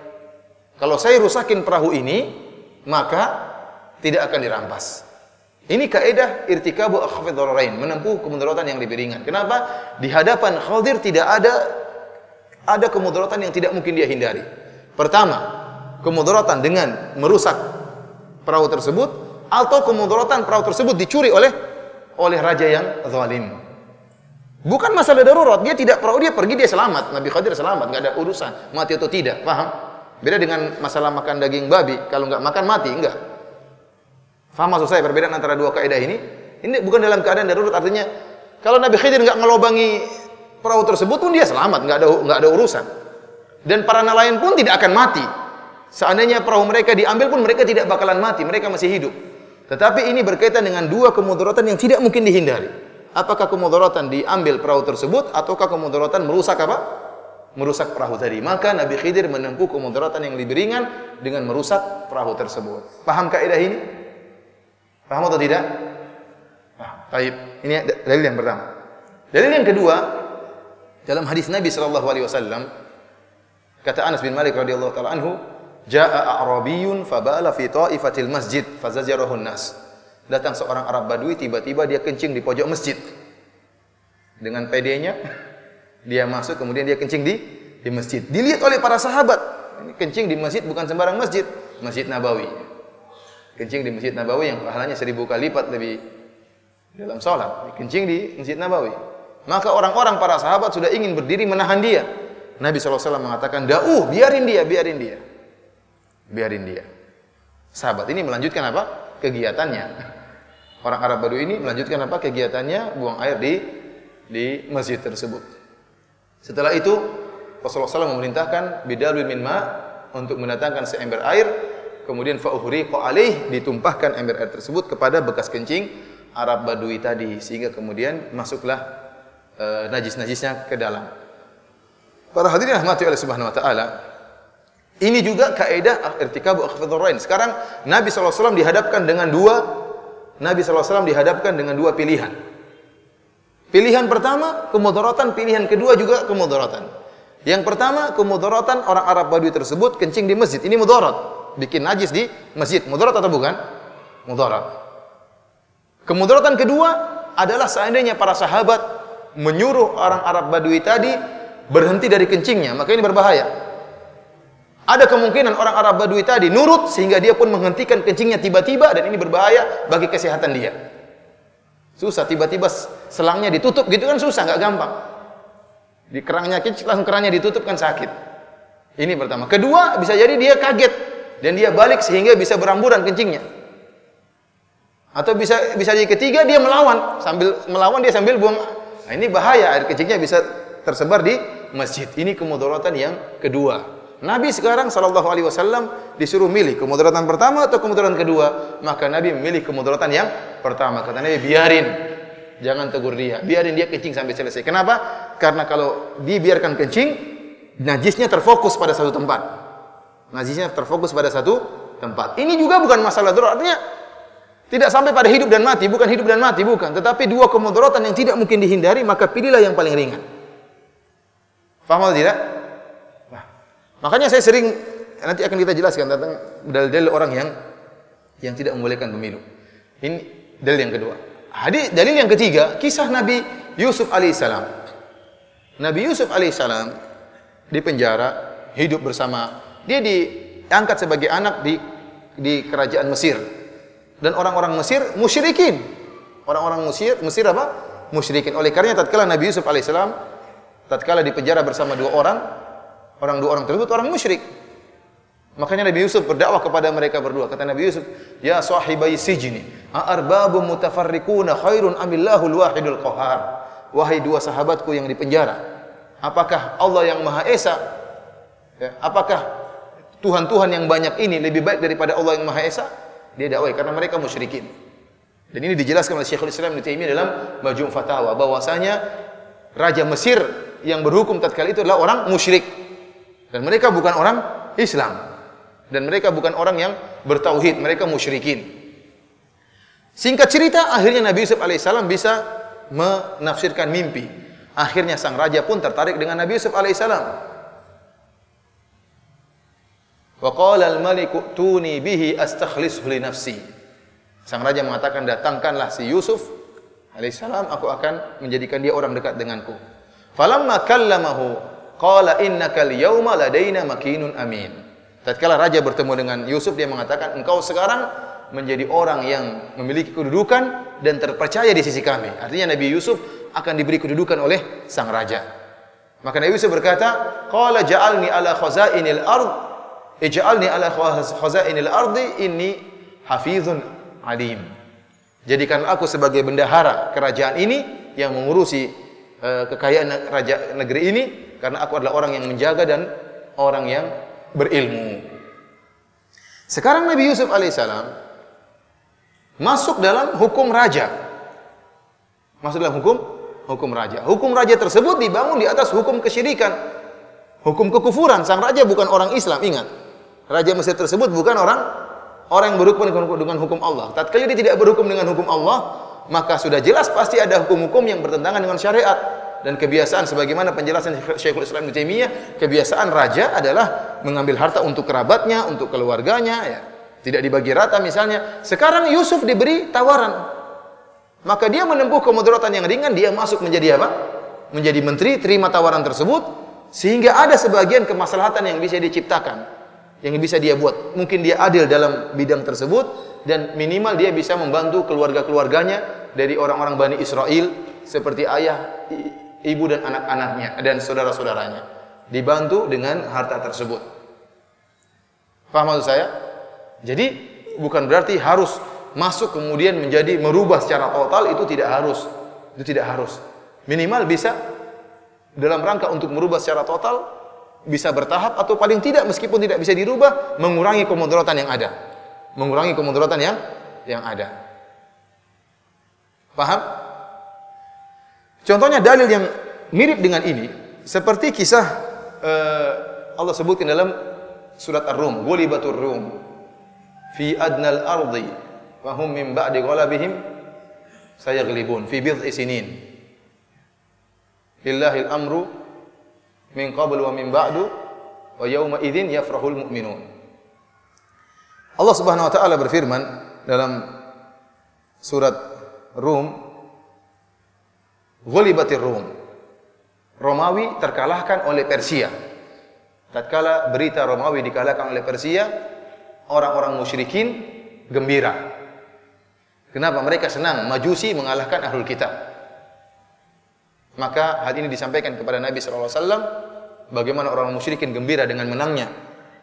Kalau saya rusakin perahu ini, maka tidak akan dirampas. Ini kaidah irtikabu akhafid dhararain, menempuh kemudaratan yang lebih ringan. Kenapa? Di hadapan Khadir tidak ada ada kemudaratan yang tidak mungkin dia hindari. Pertama, kemudaratan dengan merusak perahu tersebut, atau kemudaratan perahu tersebut dicuri oleh oleh raja yang zalim. Bukan masalah darurat, dia tidak perahu dia pergi dia selamat, Nabi Khadir selamat, enggak ada urusan mati atau tidak, paham? Beda dengan masalah makan daging babi, kalau enggak makan mati, enggak. Faham maksud saya perbedaan antara dua kaidah ini? Ini bukan dalam keadaan darurat, artinya kalau Nabi Khidir enggak ngelobangi perahu tersebut pun dia selamat, enggak ada enggak ada urusan. Dan para nelayan pun tidak akan mati. Seandainya perahu mereka diambil pun mereka tidak bakalan mati, mereka masih hidup. Tetapi ini berkaitan dengan dua kemudaratan yang tidak mungkin dihindari. Apakah kemudaratan diambil perahu tersebut ataukah kemudaratan merusak apa? Merusak perahu tadi. Maka Nabi Khidir menempuh kemudaratan yang lebih ringan dengan merusak perahu tersebut. Paham kaidah ini? Paham atau tidak? Paham. Baik, ini dalil yang pertama. Dalil yang kedua, dalam hadis Nabi sallallahu alaihi wasallam, kata Anas bin Malik radhiyallahu taala anhu, "Jaa'a a'rabiyyun fabala fi ta'ifatil masjid fazajarahu an-nas." Datang seorang Arab Badui, tiba-tiba dia kencing di pojok masjid. Dengan pedenya dia masuk, kemudian dia kencing di di masjid. Dilihat oleh para sahabat. Ini kencing di masjid bukan sembarang masjid, Masjid Nabawi. Kencing di Masjid Nabawi yang pahalanya seribu kali lipat lebih dalam salat. Kencing di Masjid Nabawi. Maka orang-orang para sahabat sudah ingin berdiri menahan dia. Nabi sallallahu alaihi wasallam mengatakan, "Da'uh, biarin dia, biarin dia." Biarin dia. Sahabat ini melanjutkan apa? Kegiatannya. Orang Arab Badui ini melanjutkan apa? Kegiatannya, buang air di di masjid tersebut. Setelah itu Rasulullah sallallahu alaihi wasallam memerintahkan bidalwin min ma untuk mendatangkan seember air, kemudian fa'uhriqa alaih, ditumpahkan ember air tersebut kepada bekas kencing Arab Badui tadi, sehingga kemudian masuklah e, najis-najisnya ke dalam. Para hadirin rahmati oleh Subhanahu wa taala, ini juga kaidah irtikabu akhfadharain. Sekarang Nabi sallallahu alaihi wasallam dihadapkan dengan dua Nabi sallallahu alaihi wasallam dihadapkan dengan dua pilihan. Pilihan pertama kemudaratan, pilihan kedua juga kemudaratan. Yang pertama kemudaratan, orang Arab Badui tersebut kencing di masjid. Ini mudarat, bikin najis di masjid. Mudarat atau bukan? Mudarat. Kemudaratan kedua adalah seandainya para sahabat menyuruh orang Arab Badui tadi berhenti dari kencingnya, maka ini berbahaya. Ada kemungkinan orang Arab Badui tadi nurut sehingga dia pun menghentikan kencingnya tiba-tiba, dan ini berbahaya bagi kesehatan dia. Susah, tiba-tiba selangnya ditutup gitu kan susah, nggak gampang. Di kerangnya kencing, langsung kerangnya ditutup kan sakit. Ini pertama. Kedua, bisa jadi dia kaget dan dia balik sehingga bisa beramburan kencingnya. Atau bisa bisa jadi ketiga, dia melawan, sambil melawan dia sambil buang. Nah, ini bahaya, air kencingnya bisa tersebar di masjid. Ini kemudaratan yang kedua. Nabi sekarang sallallahu alaihi wasallam disuruh milih kemudaratan pertama atau kemudaratan kedua, maka Nabi memilih kemudaratan yang pertama. Kata Nabi, biarin, jangan tegur dia, biarin dia kencing sampai selesai. Kenapa? Karena kalau dibiarkan kencing, najisnya terfokus pada satu tempat. Najisnya terfokus pada satu tempat. Ini juga bukan masalah darurat, artinya tidak sampai pada hidup dan mati, bukan hidup dan mati, bukan. Tetapi dua kemudaratan yang tidak mungkin dihindari, maka pilihlah yang paling ringan. Faham atau tidak? Nah, makanya saya sering, nanti akan kita jelaskan tentang dalil-dalil orang yang yang tidak membolehkan pemilu. Ini dalil yang kedua. Hadis dalil yang ketiga, kisah Nabi Yusuf alaihissalam. Nabi Yusuf alaihissalam di penjara, hidup bersama. Dia diangkat sebagai anak di di kerajaan Mesir. Dan orang-orang Mesir musyrikin. Orang-orang Mesir, Mesir apa? Musyrikin. Oleh karenanya tatkala Nabi Yusuf alaihissalam tatkala di penjara bersama dua orang, orang dua orang tersebut orang musyrik. Makanya Nabi Yusuf berdakwah kepada mereka berdua. Kata Nabi Yusuf, "Ya sahibai sijni, a'arbabun mutafarriquna khairun amillahul wahidul qahar." Wahai dua sahabatku yang di penjara, apakah Allah yang Maha Esa? Ya, apakah Tuhan-Tuhan yang banyak ini lebih baik daripada Allah yang Maha Esa? Dia dakwah karena mereka musyrikin. Dan ini dijelaskan oleh Syekhul Islam Ibnu Taimiyah dalam Majmu' Fatawa, bahwasanya raja Mesir yang berhukum tatkala itu adalah orang musyrik. Dan mereka bukan orang Islam. Dan mereka bukan orang yang bertauhid, mereka musyrikin. Singkat cerita, akhirnya Nabi Yusuf alaihissalam bisa menafsirkan mimpi. Akhirnya sang raja pun tertarik dengan Nabi Yusuf alaihissalam. Wa qala al-maliku tuni bihi astakhlishu li nafsi. Sang raja mengatakan, datangkanlah si Yusuf alaihissalam, aku akan menjadikan dia orang dekat denganku. Falamma kallamahu qala innaka al-yawma ladaina makinun amin. Tatkala raja bertemu dengan Yusuf, dia mengatakan, engkau sekarang menjadi orang yang memiliki kedudukan dan terpercaya di sisi kami. Artinya Nabi Yusuf akan diberi kedudukan oleh sang raja. Maka Nabi Yusuf berkata, qala ja'alni ala khazainil ard, ij'alni ala khazainil ardi inni hafizun alim. Jadikan aku sebagai bendahara kerajaan ini yang mengurusi uh, kekayaan raja negeri ini, karena aku adalah orang yang menjaga dan orang yang berilmu. Sekarang Nabi Yusuf alaihissalam masuk dalam hukum raja. Masuk dalam hukum hukum raja. Hukum raja tersebut dibangun di atas hukum kesyirikan, hukum kekufuran. Sang raja bukan orang Islam, ingat. Raja Mesir tersebut bukan orang orang yang berhukum dengan hukum Allah. Tatkala dia tidak berhukum dengan hukum Allah, maka sudah jelas pasti ada hukum-hukum yang bertentangan dengan syariat. Dan kebiasaan sebagaimana penjelasan Syekhul Islam Ibnu Taimiyah, kebiasaan raja adalah mengambil harta untuk kerabatnya, untuk keluarganya, ya. Tidak dibagi rata misalnya. Sekarang Yusuf diberi tawaran. Maka dia menempuh kemudaratan yang ringan, dia masuk menjadi apa? Menjadi menteri, terima tawaran tersebut, sehingga ada sebagian kemaslahatan yang bisa diciptakan, yang bisa dia buat. Mungkin dia adil dalam bidang tersebut, dan minimal dia bisa membantu keluarga-keluarganya dari orang-orang Bani Israel, seperti ayah, ibu dan anak-anaknya dan saudara-saudaranya, dibantu dengan harta tersebut. Paham maksud saya? Jadi bukan berarti harus masuk kemudian menjadi merubah secara total, itu tidak harus. Itu tidak harus. Minimal bisa dalam rangka untuk merubah secara total, bisa bertahap, atau paling tidak meskipun tidak bisa dirubah, mengurangi kemudaratan yang ada. Mengurangi kemudaratan yang yang ada. Paham? Contohnya dalil yang mirip dengan ini seperti kisah uh, Allah sebutkan dalam surat Ar-Rum, "Ghulibatur Rum fi adnal ardi wa hum min ba'di ghalabihim sayaghlibun fi bid'i sinin. Lillahil amru min qablu wa min ba'du wa yawma idzin yafrahul mu'minun." Allah Subhanahu wa taala berfirman dalam surat Rum, "Ghulibatir Rum." Romawi terkalahkan oleh Persia. Tatkala berita Romawi dikalahkan oleh Persia, orang-orang musyrikin gembira. Kenapa? Mereka senang Majusi mengalahkan Ahlul Kitab. Maka hal ini disampaikan kepada Nabi sallallahu alaihi wasallam, bagaimana orang musyrikin gembira dengan menangnya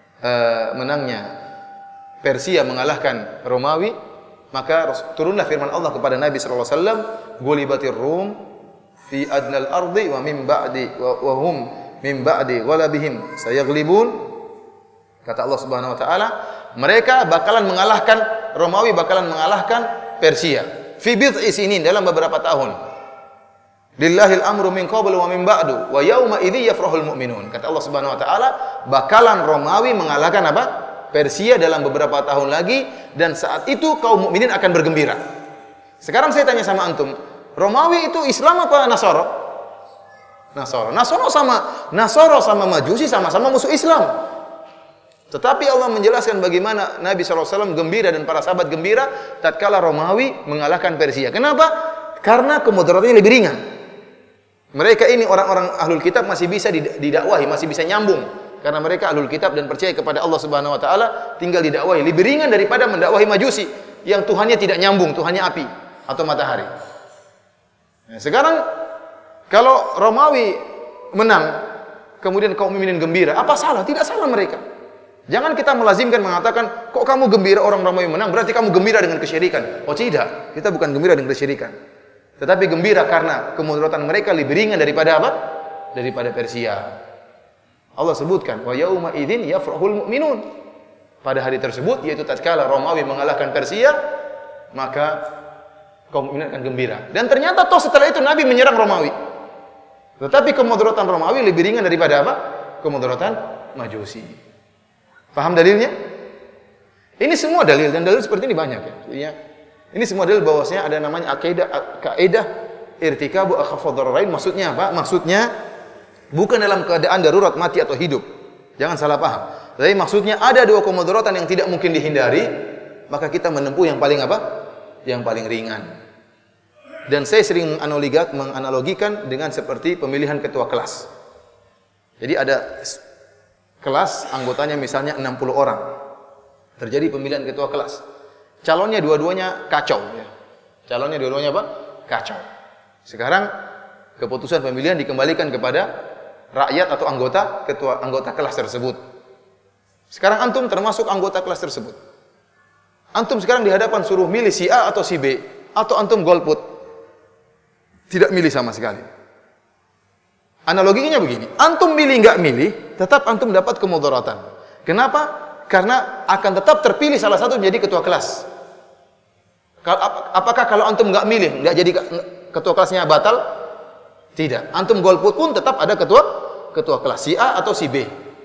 uh, menangnya Persia mengalahkan Romawi. Maka turunlah firman Allah kepada Nabi sallallahu alaihi wasallam, "Ghulibatir Rum fi adnal ardi wa min ba'di wa hum min ba'di ghalabihim sayaghlibun." Kata Allah Subhanahu wa taala, mereka bakalan mengalahkan Romawi, bakalan mengalahkan Persia fi bid'i sinin, dalam beberapa tahun. Lillahil amru min qablu wa min ba'du wa yauma idzi yafrahul mu'minun. Kata Allah Subhanahu wa taala, bakalan Romawi mengalahkan apa? Persia dalam beberapa tahun lagi, dan saat itu kaum mukminin akan bergembira. Sekarang saya tanya sama antum, Romawi itu Islam apa Nasara? Nasara. Nasara sama Nasara sama Majusi sama-sama musuh Islam. Tetapi Allah menjelaskan bagaimana Nabi sallallahu alaihi wasallam gembira dan para sahabat gembira tatkala Romawi mengalahkan Persia. Kenapa? Karena kemudaratannya lebih ringan. Mereka ini orang-orang Ahlul Kitab masih bisa didakwahi, masih bisa nyambung. Karena mereka Ahlul Kitab dan percaya kepada Allah Subhanahu wa taala, tinggal didakwahi. Lebih ringan daripada mendakwahi Majusi yang Tuhannya tidak nyambung, Tuhannya api atau matahari. Nah, sekarang kalau Romawi menang, kemudian kaum mukminin gembira, apa salah? Tidak salah mereka. Jangan kita melazimkan mengatakan, kok kamu gembira orang Romawi menang, berarti kamu gembira dengan kesyirikan. Oh tidak, kita bukan gembira dengan kesyirikan. Tetapi gembira karena kemudaratan mereka lebih ringan daripada apa? Daripada Persia. Allah sebutkan, wa yauma idzin yafrahul mu'minun. Pada hari tersebut, yaitu tatkala Romawi mengalahkan Persia, maka kaum mukminin akan gembira. Dan ternyata toh setelah itu Nabi menyerang Romawi. Tetapi kemudaratan Romawi lebih ringan daripada apa? Kemudaratan Majusi. Paham dalilnya? Ini semua dalil, dan dalil seperti ini banyak ya. Ini semua dalil bahwasanya ada namanya kaidah kaidah irtikabu akhafadh dararain. Maksudnya apa? Maksudnya bukan dalam keadaan darurat mati atau hidup. Jangan salah paham. Tapi maksudnya ada dua kemudaratan yang tidak mungkin dihindari, maka kita menempuh yang paling apa? Yang paling ringan. Dan saya sering menganalogikan dengan seperti pemilihan ketua kelas. Jadi ada kelas, anggotanya misalnya enam puluh orang. Terjadi pemilihan ketua kelas. Calonnya dua-duanya kacau. Ya. Calonnya dua-duanya apa? Kacau. Sekarang keputusan pemilihan dikembalikan kepada rakyat atau anggota ketua anggota kelas tersebut. Sekarang antum termasuk anggota kelas tersebut. Antum sekarang di hadapan suruh milih si A atau si B, atau antum golput. Tidak milih sama sekali. Analoginya begini, antum milih enggak milih, tetap antum dapat kemudaratan. Kenapa? Karena akan tetap terpilih salah satu menjadi ketua kelas. Apakah kalau antum enggak milih, enggak jadi ketua kelasnya batal? Tidak. Antum golput pun tetap ada ketua ketua kelas si A atau si B.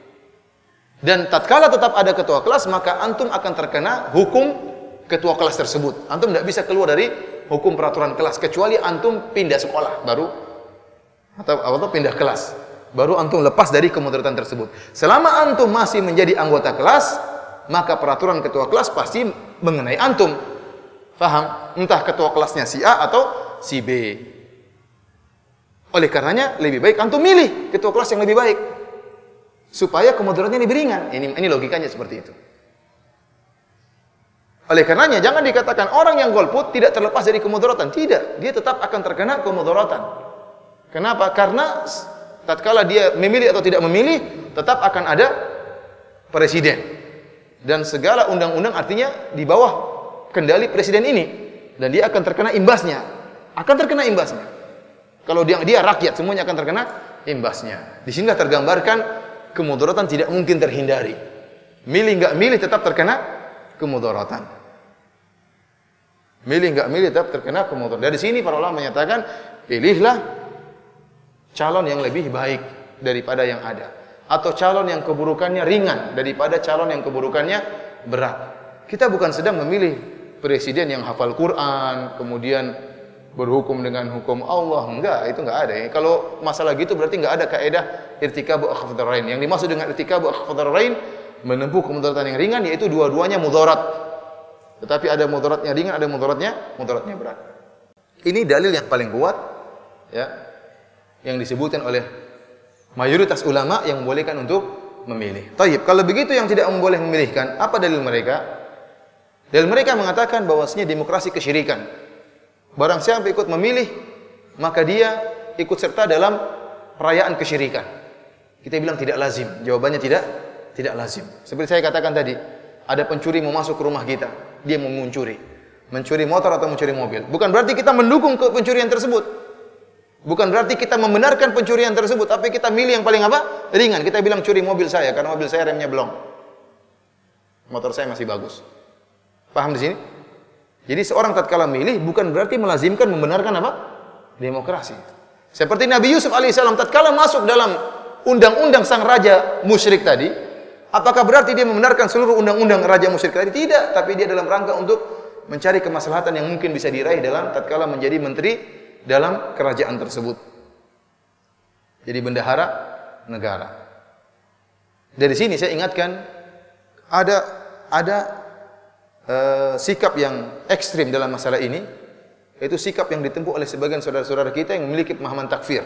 Dan tatkala tetap ada ketua kelas, maka antum akan terkena hukum ketua kelas tersebut. Antum tidak bisa keluar dari hukum peraturan kelas kecuali antum pindah sekolah baru atau atau pindah kelas. Baru antum lepas dari kemudaratan tersebut. Selama antum masih menjadi anggota kelas, maka peraturan ketua kelas pasti mengenai antum. Faham? Entah ketua kelasnya si A atau si B. Oleh karenanya lebih baik antum milih ketua kelas yang lebih baik supaya kemudaratnya lebih ringan. Ini ini logikanya seperti itu. Oleh karenanya jangan dikatakan orang yang golput tidak terlepas dari kemudaratan. Tidak, dia tetap akan terkena kemudaratan. Kenapa? Karena tatkala dia memilih atau tidak memilih, tetap akan ada presiden. Dan segala undang-undang artinya di bawah kendali presiden ini. Dan dia akan terkena imbasnya. Akan terkena imbasnya. Kalau dia, dia rakyat, semuanya akan terkena imbasnya. Di sini tergambarkan kemudaratan tidak mungkin terhindari. Milih nggak milih tetap terkena kemudaratan. Milih nggak milih tetap terkena kemudaratan. Dari sini para ulama menyatakan, pilihlah calon yang lebih baik daripada yang ada, atau calon yang keburukannya ringan daripada calon yang keburukannya berat. Kita bukan sedang memilih presiden yang hafal Quran kemudian berhukum dengan hukum Allah, enggak, itu enggak ada. Kalau masalah gitu berarti enggak ada kaidah irtikabu akhfadarain. Yang dimaksud dengan irtikabu akhfadarain menempuh kemudaratan yang ringan, yaitu dua-duanya mudarat. Tetapi ada mudaratnya ringan, ada mudaratnya mudaratnya berat. Ini dalil yang paling kuat, ya, yang disebutkan oleh mayoritas ulama yang membolehkan untuk memilih. Taib, kalau begitu yang tidak memboleh memilihkan, apa dalil mereka? Dalil mereka mengatakan bahwasanya demokrasi kesyirikan. Barang siapa ikut memilih, maka dia ikut serta dalam perayaan kesyirikan. Kita bilang tidak lazim. Jawabannya tidak tidak lazim. Seperti saya katakan tadi, ada pencuri mau masuk ke rumah kita, dia mau mencuri. Mencuri motor atau mencuri mobil. Bukan berarti kita mendukung ke pencurian tersebut. Bukan berarti kita membenarkan pencurian tersebut, tapi kita milih yang paling apa? Ringan. Kita bilang curi mobil saya karena mobil saya remnya belum. Motor saya masih bagus. Paham di sini? Jadi seorang tatkala milih bukan berarti melazimkan membenarkan apa? Demokrasi. Seperti Nabi Yusuf alaihissalam tatkala masuk dalam undang-undang sang raja musyrik tadi, apakah berarti dia membenarkan seluruh undang-undang raja musyrik tadi? Tidak, tapi dia dalam rangka untuk mencari kemaslahatan yang mungkin bisa diraih dalam tatkala menjadi menteri dalam kerajaan tersebut. Jadi bendahara negara. Dari sini saya ingatkan ada ada uh, sikap yang ekstrim dalam masalah ini, yaitu sikap yang ditempuh oleh sebagian saudara-saudara kita yang memiliki pemahaman takfir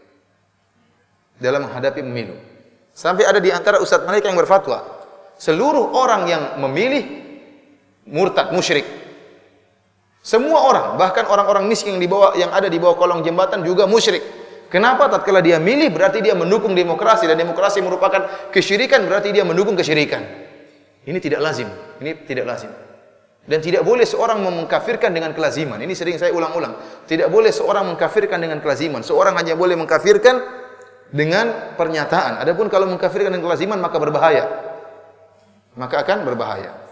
dalam menghadapi pemilu. Sampai ada di antara ustadz mereka yang berfatwa, seluruh orang yang memilih murtad, musyrik. Semua orang, bahkan orang-orang miskin yang di bawah, yang ada di bawah kolong jembatan juga musyrik. Kenapa? Tatkala dia milih berarti dia mendukung demokrasi, dan demokrasi merupakan kesyirikan, berarti dia mendukung kesyirikan. Ini tidak lazim. Ini tidak lazim. Dan tidak boleh seorang mengkafirkan dengan kelaziman. Ini sering saya ulang-ulang. Tidak boleh seorang mengkafirkan dengan kelaziman. Seorang hanya boleh mengkafirkan dengan pernyataan. Adapun kalau mengkafirkan dengan kelaziman maka berbahaya. Maka akan berbahaya.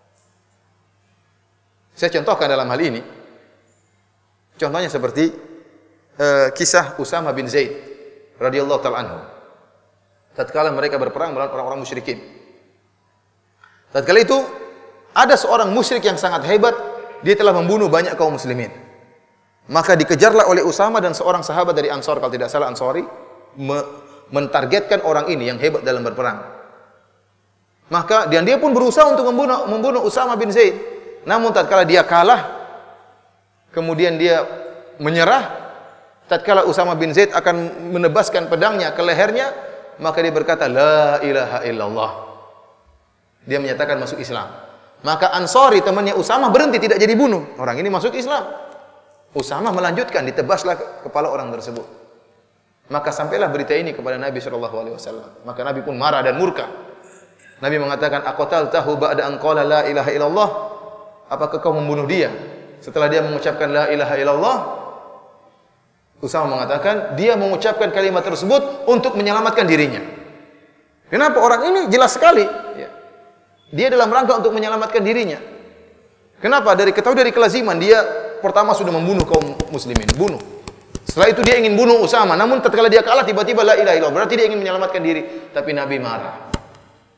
Saya contohkan dalam hal ini. Contohnya seperti uh, kisah Usama bin Zaid radhiyallahu ta'ala anhu. Tatkala mereka berperang melawan orang-orang musyrikin. Tatkala itu ada seorang musyrik yang sangat hebat, dia telah membunuh banyak kaum muslimin. Maka dikejarlah oleh Usama dan seorang sahabat dari Ansar, kalau tidak salah Ansari, me- mentargetkan orang ini yang hebat dalam berperang. Maka dan dia pun berusaha untuk membunuh membunuh Usama bin Zaid. Namun tatkala dia kalah, kemudian dia menyerah, tatkala Usama bin Zaid akan menebaskan pedangnya ke lehernya, maka dia berkata la ilaha illallah. Dia menyatakan masuk Islam. Maka Ansari temannya Usama berhenti, tidak jadi bunuh. Orang ini masuk Islam. Usama melanjutkan, ditebaslah kepala orang tersebut. Maka sampailah berita ini kepada Nabi shallallahu alaihi wasallam. Maka Nabi pun marah dan murka. Nabi mengatakan, aqataltahu ba'da an qala la ilaha illallah? Apakah kau membunuh dia setelah dia mengucapkan la ilaha illallah? Usama mengatakan dia mengucapkan kalimat tersebut untuk menyelamatkan dirinya. Kenapa? Orang ini jelas sekali ya. Dia dalam rangka untuk menyelamatkan dirinya. Kenapa? Dari ketahui dari kelaziman dia pertama sudah membunuh kaum muslimin, bunuh. Setelah itu dia ingin bunuh Usama, namun tatkala dia kalah tiba-tiba la ilaha illallah, berarti dia ingin menyelamatkan diri. Tapi Nabi marah.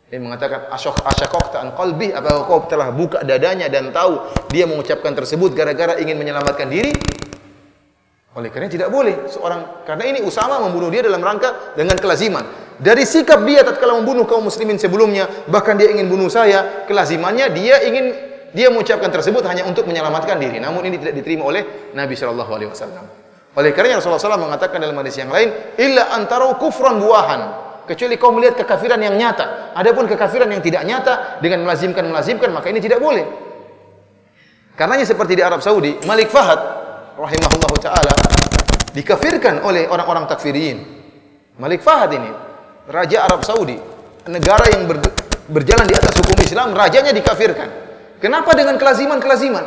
Dia mengatakan asyaqaqta an qalbi, apa kau telah buka dadanya dan tahu dia mengucapkan tersebut gara-gara ingin menyelamatkan diri? Oleh karena tidak boleh seorang, karena ini Usama membunuh dia dalam rangka dengan kelaziman. Dari sikap dia tatkala membunuh kaum muslimin sebelumnya, bahkan dia ingin bunuh saya, kelazimannya dia ingin dia mengucapkan tersebut hanya untuk menyelamatkan diri. Namun ini tidak diterima oleh Nabi sallallahu alaihi wasallam. Oleh karena Rasulullah sallallahu alaihi wasallam mengatakan dalam hadis yang lain, illa antaru kufran buahan. Kecuali kau melihat kekafiran yang nyata. Adapun kekafiran yang tidak nyata dengan melazimkan-melazimkan, maka ini tidak boleh. Karenanya seperti di Arab Saudi, Malik Fahad rahimahullahu taala dikafirkan oleh orang-orang takfiriyin. Malik Fahad ini raja Arab Saudi, negara yang ber, berjalan di atas hukum Islam, rajanya dikafirkan. Kenapa? Dengan kelaziman-kelaziman.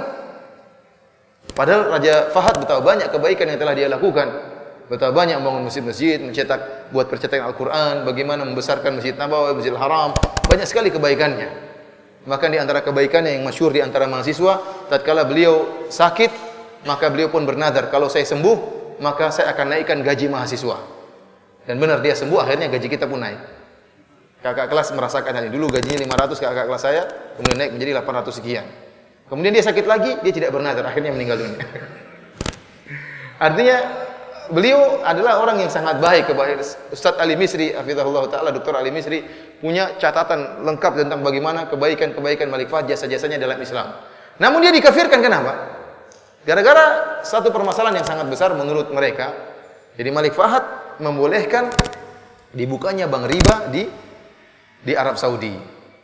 Padahal Raja Fahad betapa banyak kebaikan yang telah dia lakukan. Betapa banyak membangun masjid-masjid, mencetak, buat percetakan Al-Quran, bagaimana membesarkan Masjid Nabawi, Masjidil Haram, banyak sekali kebaikannya. Maka di antara kebaikannya yang masyhur di antara mahasiswa, tatkala beliau sakit, maka beliau pun bernadar, kalau saya sembuh, maka saya akan naikkan gaji mahasiswa. Dan benar dia sembuh, akhirnya gaji kita pun naik. Kakak kelas merasakan hal ini. Dulu gajinya lima ratus kakak kelas saya, kemudian naik menjadi delapan ratus sekian. Kemudian dia sakit lagi, dia tidak bernadar, akhirnya meninggal dunia. Artinya beliau adalah orang yang sangat baik kepada Ustaz Ali Misri, hafizahullah taala, Doktor Ali Misri punya catatan lengkap tentang bagaimana kebaikan-kebaikan Malik Fahad, jasa-jasanya dalam Islam. Namun dia dikafirkan kenapa? Gara-gara satu permasalahan yang sangat besar menurut mereka. Jadi Malik Fahad membolehkan dibukanya bank riba di di Arab Saudi.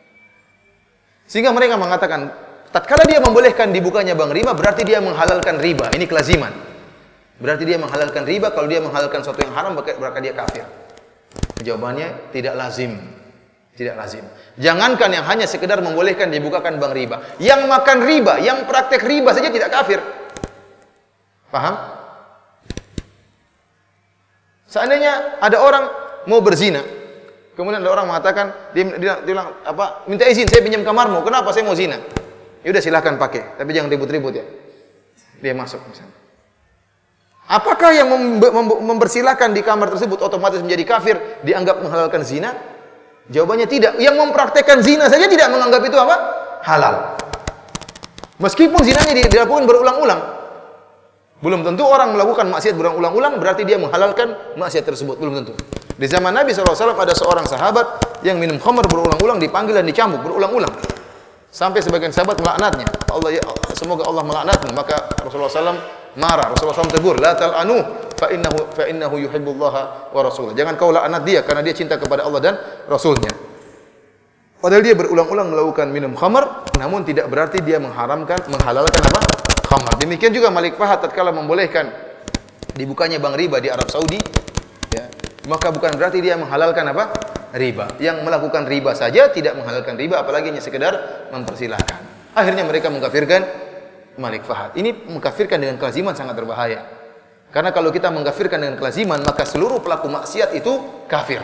Sehingga mereka mengatakan tatkala dia membolehkan dibukanya bank riba berarti dia menghalalkan riba. Ini kelaziman. Berarti dia menghalalkan riba. Kalau dia menghalalkan sesuatu yang haram, berarti dia kafir. Jawabannya tidak lazim. Tidak lazim. Jangankan yang hanya sekedar membolehkan dibukakan bank riba, yang makan riba, yang praktek riba saja tidak kafir. Paham? Seandainya ada orang mau berzina, kemudian ada orang mengatakan, dia, dia, dia bilang apa? Minta izin, saya pinjam kamarmu. Kenapa? Saya mau zina. Ya udah silahkan pakai, tapi jangan ribut-ribut ya. Dia masuk misalnya. Apakah yang mempersilahkan di kamar tersebut otomatis menjadi kafir, dianggap menghalalkan zina? Jawabannya tidak. Yang mempraktekkan zina saja tidak menganggap itu apa? Halal. Meskipun zinanya dilakukan berulang-ulang. Belum tentu orang melakukan maksiat berulang-ulang berarti dia menghalalkan maksiat tersebut. Belum tentu. Di zaman Nabi shallallahu alaihi wasallam ada seorang sahabat yang minum khamr berulang-ulang, dipanggil dan dicambuk berulang-ulang. Sampai sebagian sahabat melaknatnya. Allah ya, semoga Allah melaknatmu. Maka Rasulullah shallallahu alaihi wasallam marah. Rasulullah shallallahu alaihi wasallam tegur, la tal'anu fa innahu fa innahu yuhibbullaha wa rasulah. Jangan kau laknat dia karena dia cinta kepada Allah dan Rasulnya. Padahal dia berulang-ulang melakukan minum khamar, namun tidak berarti dia mengharamkan, menghalalkan apa? Khamar. Demikian juga Malik Fahad tatkala membolehkan dibukanya bank riba di Arab Saudi, ya, maka bukan berarti dia menghalalkan apa? Riba. Yang melakukan riba saja tidak menghalalkan riba, apalagi hanya sekedar mempersilahkan. Akhirnya mereka mengkafirkan Malik Fahad. Ini mengkafirkan dengan kelaziman sangat berbahaya. Karena kalau kita mengkafirkan dengan kelaziman, maka seluruh pelaku maksiat itu kafir.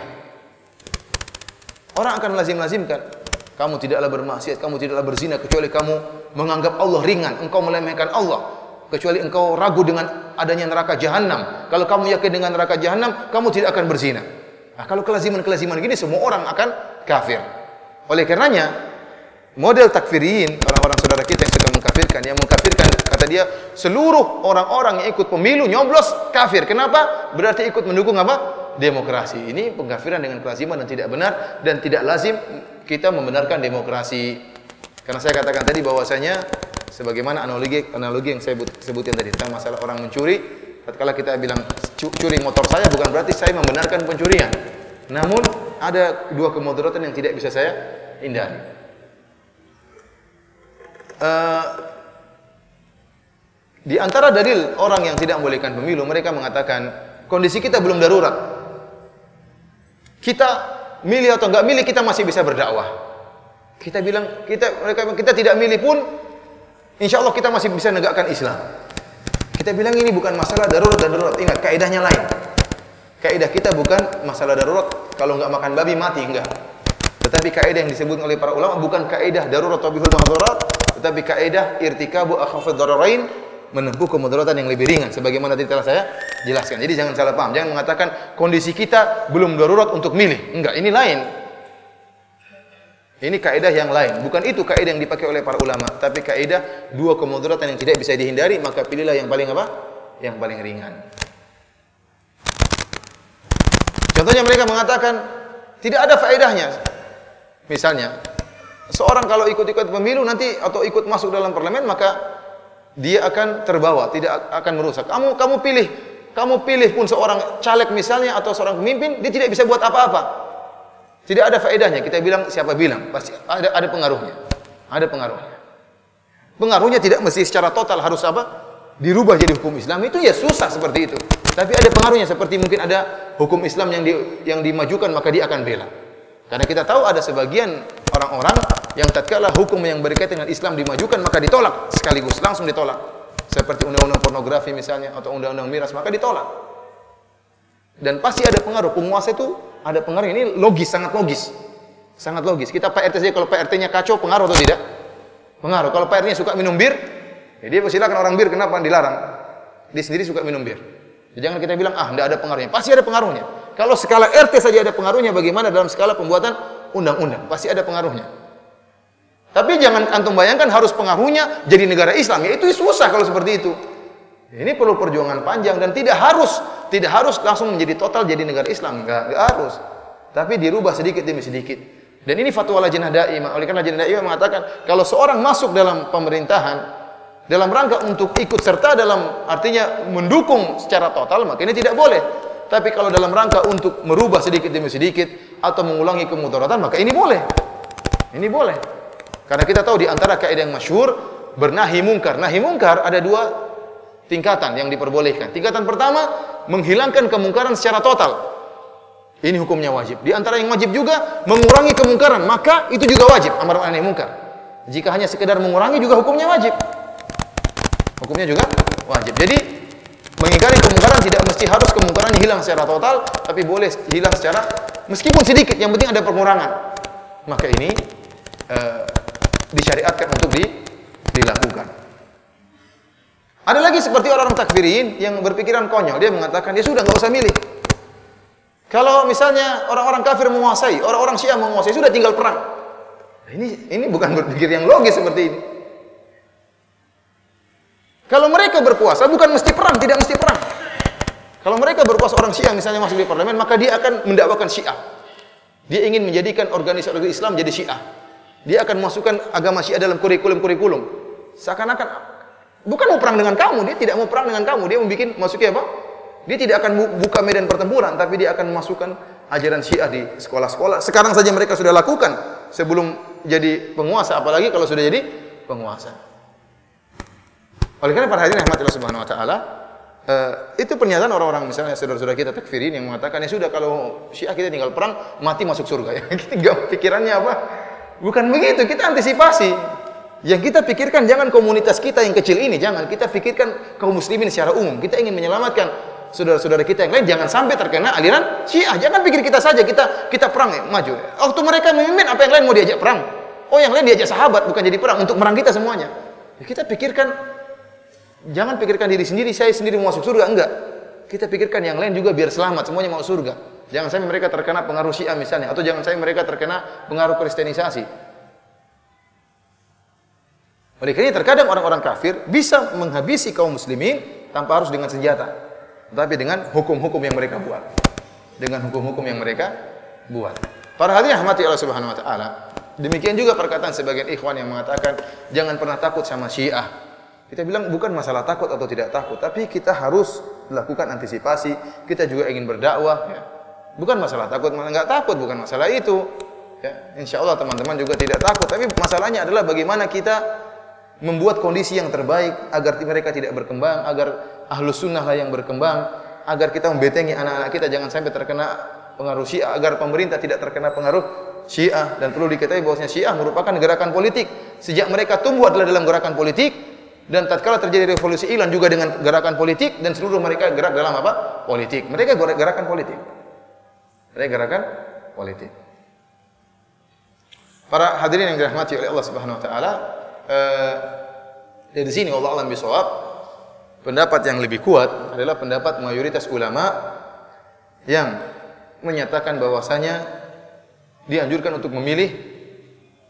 Orang akan melazim-lazimkan, kamu tidaklah bermaksiat, kamu tidaklah berzina kecuali kamu menganggap Allah ringan, engkau meremehkan Allah, kecuali engkau ragu dengan adanya neraka jahanam. Kalau kamu yakin dengan neraka jahanam, kamu tidak akan berzina. Nah, kalau kelaziman-kelaziman gini, semua orang akan kafir. Oleh karenanya, model takfiriyin, orang-orang saudara kita yang sudah mengkafirkan, yang mengkafirkan, kata dia, seluruh orang-orang yang ikut pemilu nyoblos kafir. Kenapa? Berarti ikut mendukung apa? Demokrasi. Ini pengkafiran dengan kelaziman dan tidak benar, dan tidak lazim kita membenarkan demokrasi. Karena saya katakan tadi bahwasanya sebagaimana analogi analogi yang saya sebutkan tadi tentang masalah orang mencuri, tatkala kita bilang curi motor saya bukan berarti saya membenarkan pencurian. Namun ada dua kemudaratan yang tidak bisa saya hindari. Uh, di antara dalil orang yang tidak membolehkan pemilu, mereka mengatakan kondisi kita belum darurat. Kita milih atau enggak milih, kita masih bisa berdakwah. Kita bilang kita mereka kita tidak milih pun, insya Allah kita masih bisa menegakkan Islam. Kita bilang ini bukan masalah darurat dan darurat. Ingat kaidahnya lain. Kaidah kita bukan masalah darurat. Kalau enggak makan babi mati, enggak. Tetapi kaidah yang disebut oleh para ulama bukan kaidah darurat tabihul mahdurat, tetapi kaidah irtikabu akhafid dararain, menempuh kemudaratan yang lebih ringan, sebagaimana tadi telah saya jelaskan. Jadi jangan salah paham, jangan mengatakan kondisi kita belum darurat untuk milih. Enggak, ini lain. Ini kaidah yang lain, bukan itu kaidah yang dipakai oleh para ulama, tapi kaidah dua kemudaratan yang tidak bisa dihindari, maka pilihlah yang paling apa? Yang paling ringan. Contohnya mereka mengatakan tidak ada faedahnya. Misalnya, seorang kalau ikut-ikut pemilu nanti atau ikut masuk dalam parlemen, maka dia akan terbawa, tidak akan merusak. Kamu kamu pilih, kamu pilih pun seorang caleg misalnya atau seorang pemimpin, dia tidak bisa buat apa-apa. Tidak ada faedahnya. Kita bilang, siapa bilang? Pasti ada ada pengaruhnya. Ada pengaruhnya. Pengaruhnya tidak mesti secara total harus apa? Dirubah jadi hukum Islam. Itu ya susah seperti itu. Tapi ada pengaruhnya, seperti mungkin ada hukum Islam yang di, yang dimajukan, maka dia akan bela. Karena kita tahu ada sebagian orang-orang yang tatkala hukum yang berkaitan dengan Islam dimajukan, maka ditolak sekaligus, langsung ditolak. Seperti undang-undang pornografi misalnya atau undang-undang miras, maka ditolak. Dan pasti ada pengaruh. Penguasa itu ada pengaruh. Ini logis, sangat logis. Sangat logis. Kita P R T saja, kalau P R T-nya kacau, pengaruh atau tidak? Pengaruh. Kalau P R T-nya suka minum bir, ya dia silakan orang bir, kenapa dilarang? Dia sendiri suka minum bir. Ya jangan kita bilang, ah, tidak ada pengaruhnya. Pasti ada pengaruhnya. Kalau skala R T saja ada pengaruhnya, bagaimana dalam skala pembuatan undang-undang? Pasti ada pengaruhnya. Tapi jangan antum bayangkan harus pengaruhnya jadi negara Islam. Ya itu susah kalau seperti itu. Ini perlu perjuangan panjang dan tidak harus tidak harus langsung menjadi total jadi negara Islam, enggak, enggak harus. Tapi dirubah sedikit demi sedikit. Dan ini fatwa Lajnah Daimah. Oleh karena Lajnah Daimah mengatakan kalau seorang masuk dalam pemerintahan dalam rangka untuk ikut serta dalam artinya mendukung secara total, maka ini tidak boleh. Tapi kalau dalam rangka untuk merubah sedikit demi sedikit atau mengulangi kemudaratan, maka ini boleh. Ini boleh. Karena kita tahu di antara kaidah yang masyhur bernahi mungkar. Nahi mungkar ada dua tingkatan yang diperbolehkan. Tingkatan pertama, menghilangkan kemungkaran secara total. Ini hukumnya wajib. Di antara yang wajib juga mengurangi kemungkaran, maka itu juga wajib, amar ma'ruf nahi munkar. Jika hanya sekedar mengurangi juga hukumnya wajib. Hukumnya juga wajib. Jadi mengingkari kemungkaran tidak mesti harus kemungkarannya hilang secara total, tapi boleh hilang secara meskipun sedikit, yang penting ada pengurangan. Maka ini uh, disyariatkan untuk di, dilakukan. Ada lagi seperti orang-orang takfirin yang berpikiran konyol. Dia mengatakan, ya sudah, nggak usah milih. Kalau misalnya orang-orang kafir menguasai, orang-orang Syiah menguasai, sudah tinggal perang. Ini ini bukan berpikir yang logis seperti ini. Kalau mereka berkuasa, bukan mesti perang, tidak mesti perang. Kalau mereka berkuasa, orang Syiah misalnya masuk di parlemen, maka dia akan mendakwakan Syiah. Dia ingin menjadikan organisasi Islam jadi Syiah. Dia akan masukkan agama Syiah dalam kurikulum-kurikulum. Seakan-akan bukan mau perang dengan kamu, dia tidak mau perang dengan kamu, dia mau bikin masuknya apa? Dia tidak akan buka medan pertempuran, tapi dia akan masukkan ajaran Syiah di sekolah-sekolah. Sekarang saja mereka sudah lakukan sebelum jadi penguasa, apalagi kalau sudah jadi penguasa. Oleh karena para hadirin rahmatillah subhanahu wa taala, uh, itu pernyataan orang-orang misalnya saudara-saudara kita takfirin yang mengatakan, ya sudah kalau Syiah kita tinggal perang, mati masuk surga. Ya, kita pikirannya apa? Bukan begitu, kita antisipasi. Yang kita pikirkan jangan komunitas kita yang kecil ini, jangan. Kita pikirkan kaum muslimin secara umum. Kita ingin menyelamatkan saudara-saudara kita yang lain jangan sampai terkena aliran Syiah. Jangan pikir kita saja, kita kita perang ya, maju. Waktu mereka memimpin, apa yang lain mau diajak perang? Oh, yang lain diajak sahabat, bukan jadi perang untuk merang kita semuanya. Ya, kita pikirkan, jangan pikirkan diri sendiri, saya sendiri mau masuk surga, enggak. Kita pikirkan yang lain juga biar selamat, semuanya mau surga. Jangan sampai mereka terkena pengaruh Syiah misalnya, atau jangan sampai mereka terkena pengaruh kristenisasi. Oleh karena terkadang orang-orang kafir bisa menghabisi kaum muslimin tanpa harus dengan senjata, tapi dengan hukum-hukum yang mereka buat. Dengan hukum-hukum yang mereka buat. Para hadirin rahmati Allah Subhanahu wa taala, demikian juga perkataan sebagian ikhwan yang mengatakan jangan pernah takut sama Syiah. Kita bilang bukan masalah takut atau tidak takut, tapi kita harus melakukan antisipasi. Kita juga ingin berdakwah, ya. Bukan masalah takut, malah enggak takut, bukan masalah itu. Ya, insyaallah teman-teman juga tidak takut, tapi masalahnya adalah bagaimana kita membuat kondisi yang terbaik agar mereka tidak berkembang, agar ahlus sunnah lah yang berkembang, agar kita membentengi anak-anak kita jangan sampai terkena pengaruh Syiah, agar pemerintah tidak terkena pengaruh Syiah. Dan perlu diketahui bahwasanya Syiah merupakan gerakan politik. Sejak mereka tumbuh adalah dalam gerakan politik, dan tatkala terjadi revolusi Iran juga dengan gerakan politik, dan seluruh mereka gerak dalam apa? Politik. Mereka gerakan politik. Mereka gerakan politik. Para hadirin yang dirahmati oleh Allah Subhanahu wa taala, Uh, dari sini Allah alam bisawab, pendapat yang lebih kuat adalah pendapat mayoritas ulama yang menyatakan bahwasanya dianjurkan untuk memilih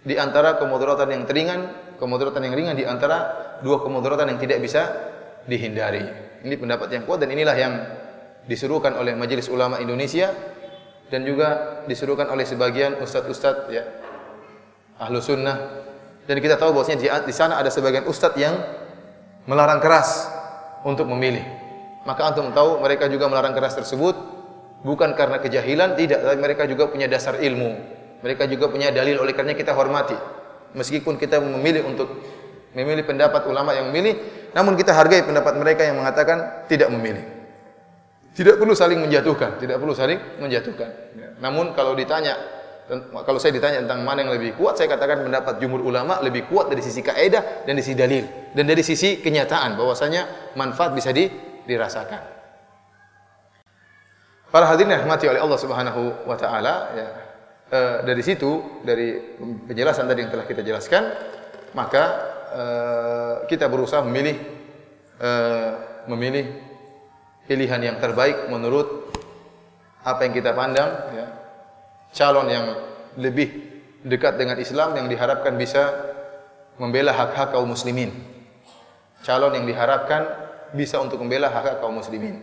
di antara kemudaratan yang ringan, kemudaratan yang ringan di antara dua kemudaratan yang tidak bisa dihindari. Ini pendapat yang kuat dan inilah yang disuruhkan oleh Majelis Ulama Indonesia dan juga disuruhkan oleh sebagian ustadz-ustadz ya ahlu sunnah. Dan kita tahu bahwasanya di sana ada sebagian ustadz yang melarang keras untuk memilih. Maka antum tahu mereka juga melarang keras tersebut bukan karena kejahilan, tidak, tapi mereka juga punya dasar ilmu. Mereka juga punya dalil, oleh karenanya kita hormati. Meskipun kita memilih untuk memilih pendapat ulama yang memilih, namun kita hargai pendapat mereka yang mengatakan tidak memilih. Tidak perlu saling menjatuhkan, tidak perlu saling menjatuhkan. Namun kalau ditanya, kalau saya ditanya tentang mana yang lebih kuat, saya katakan pendapat jumhur ulama lebih kuat dari sisi kaidah dan dari sisi dalil dan dari sisi kenyataan bahwasanya manfaat bisa di, dirasakan. Para hadirin yang dirahmati oleh Allah Subhanahu wa taala, ya, e, dari situ dari penjelasan tadi yang telah kita jelaskan, maka e, kita berusaha memilih e, memilih pilihan yang terbaik menurut apa yang kita pandang, ya, calon yang lebih dekat dengan Islam yang diharapkan bisa membela hak-hak kaum muslimin. Calon yang diharapkan bisa untuk membela hak-hak kaum muslimin.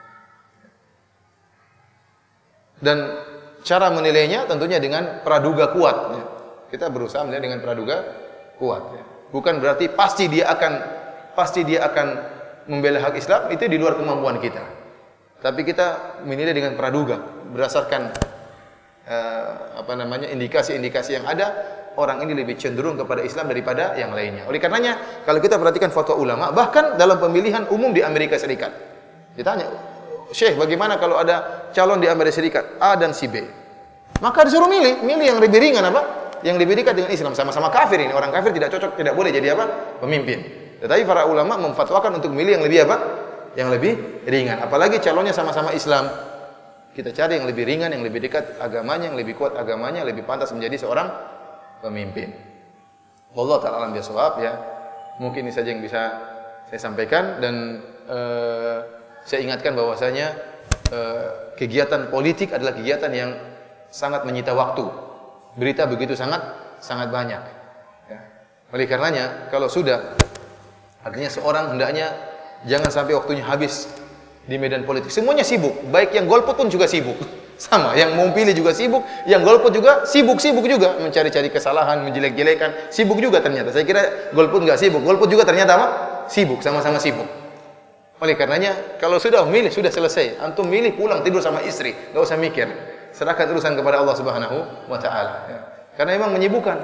Dan cara menilainya tentunya dengan praduga kuat. Ya. Kita berusaha menilai dengan praduga kuat. Ya. Bukan berarti pasti dia akan pasti dia akan membela hak Islam, itu di luar kemampuan kita. Tapi kita menilai dengan praduga berdasarkan Uh, apa namanya indikasi-indikasi yang ada, orang ini lebih cenderung kepada Islam daripada yang lainnya. Oleh karenanya kalau kita perhatikan fatwa ulama, bahkan dalam pemilihan umum di Amerika Serikat, ditanya, Syekh bagaimana kalau ada calon di Amerika Serikat A dan si B, maka disuruh milih, milih yang lebih ringan apa? Yang lebih dekat dengan Islam. Sama-sama kafir ini, orang kafir tidak cocok, tidak boleh jadi apa? Pemimpin. Tetapi para ulama memfatwakan untuk milih yang lebih apa? Yang lebih ringan. Apalagi calonnya sama-sama Islam. Kita cari yang lebih ringan, yang lebih dekat agamanya, yang lebih kuat agamanya, lebih pantas menjadi seorang pemimpin. Wallahu ta'ala alam bisawab, ya. Mungkin ini saja yang bisa saya sampaikan dan uh, saya ingatkan bahwasanya uh, kegiatan politik adalah kegiatan yang sangat menyita waktu. Berita begitu sangat sangat banyak. Ya. Oleh karenanya kalau sudah artinya seorang hendaknya jangan sampai waktunya habis di medan politik. Semuanya sibuk, baik yang golput pun juga sibuk. Sama, yang mau pilih juga sibuk, yang golput juga sibuk-sibuk juga mencari-cari kesalahan, menjelek-jelekan, sibuk juga ternyata. Saya kira golput enggak sibuk, golput juga ternyata apa? Sibuk, sama-sama sibuk. Oleh karenanya, kalau sudah memilih sudah selesai. Antum milih pulang tidur sama istri, enggak usah mikir. Serahkan urusan kepada Allah Subhanahu wa taala. Ya. Karena memang menyibukkan.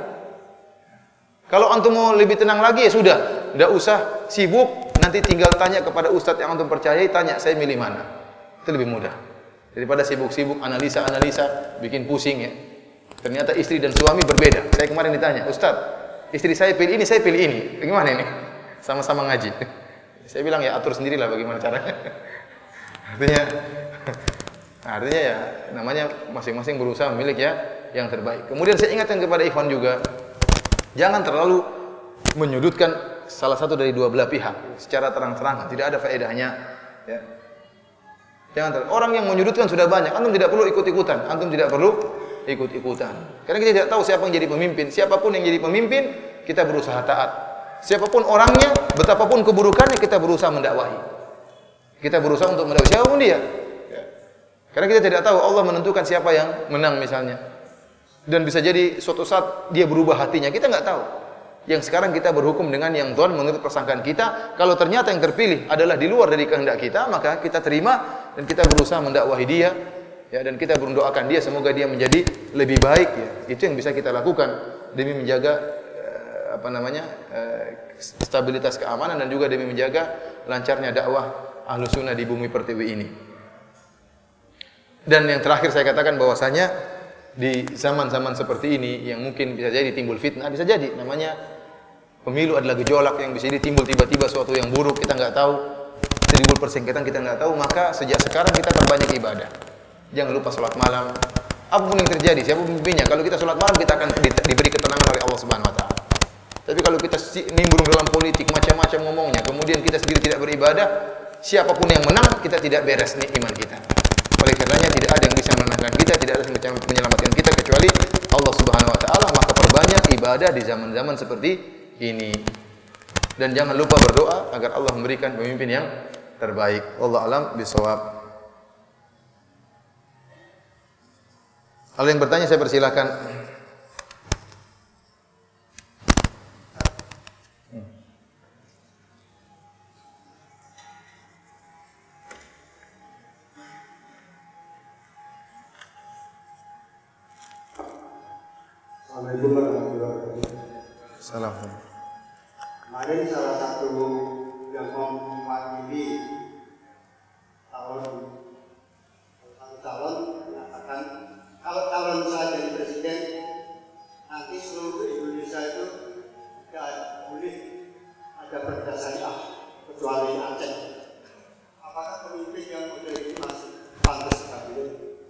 Kalau antum mau lebih tenang lagi ya sudah, enggak usah sibuk. Nanti tinggal tanya kepada ustadz yang antum percayai, tanya saya milih mana. Itu lebih mudah. Daripada sibuk-sibuk analisa-analisa, bikin pusing ya. Ternyata istri dan suami berbeda. Saya kemarin ditanya, ustadz, istri saya pilih ini, saya pilih ini. Bagaimana ini? Sama-sama ngaji. Saya bilang ya atur sendirilah bagaimana caranya. Artinya, artinya ya namanya masing-masing berusaha memilih ya yang terbaik. Kemudian saya ingatkan kepada ikhwan juga, jangan terlalu menyudutkan salah satu dari dua belah pihak secara terang-terangan, tidak ada faedahnya. Ya. Jangan terlalu. Orang yang menyudutkan sudah banyak, antum tidak perlu ikut-ikutan, antum tidak perlu ikut-ikutan. Karena kita tidak tahu siapa yang jadi pemimpin. Siapapun yang jadi pemimpin, kita berusaha taat. Siapapun orangnya, betapapun keburukannya, kita berusaha mendakwahi. Kita berusaha untuk mendakwahi siapapun dia. Ya. Karena kita tidak tahu Allah menentukan siapa yang menang misalnya. Dan bisa jadi suatu saat dia berubah hatinya, kita nggak tahu. Yang sekarang kita berhukum dengan yang dzon menurut persangkaan kita. Kalau ternyata yang terpilih adalah di luar dari kehendak kita, maka kita terima dan kita berusaha mendakwahi dia, ya, dan kita mendoakan dia semoga dia menjadi lebih baik. Ya. Itu yang bisa kita lakukan demi menjaga eh, apa namanya eh, stabilitas keamanan dan juga demi menjaga lancarnya dakwah ahlu sunnah di bumi pertiwi ini. Dan yang terakhir saya katakan bahwasanya di zaman-zaman seperti ini yang mungkin bisa jadi timbul fitnah, bisa jadi namanya pemilu adalah gejolak yang bisa jadi timbul tiba-tiba suatu yang buruk, kita nggak tahu, timbul persengketaan kita nggak tahu, maka sejak sekarang kita perbanyak ibadah. Jangan lupa sholat malam. Apapun yang terjadi, siapa pemimpinnya, kalau kita sholat malam kita akan di, diberi ketenangan oleh Allah Subhanahu Wa Taala. Tapi kalau kita nimbrung dalam politik macam-macam ngomongnya, kemudian kita sendiri tidak beribadah, siapapun yang menang kita tidak beres nih iman kita. Oleh karenanya tidak ada yang bisa menenangkan kita, tidak ada yang bisa menyelamatkan kita kecuali Allah Subhanahu wa taala. Maka perbanyak ibadah di zaman-zaman seperti ini. Dan jangan lupa berdoa agar Allah memberikan pemimpin yang terbaik. Wallahu a'lam bishawab. Kalau yang bertanya saya persilakan. Assalamualaikum warahmatullahi wabarakatuh. Salam. Kemarin salah satu yang mewakili tahun satu calon mengatakan kalau calon saya jadi presiden nanti seluruh Indonesia itu tidak boleh ada perda syariah kecuali Aceh. Apakah pemimpin yang model ini masih pantas dikabili?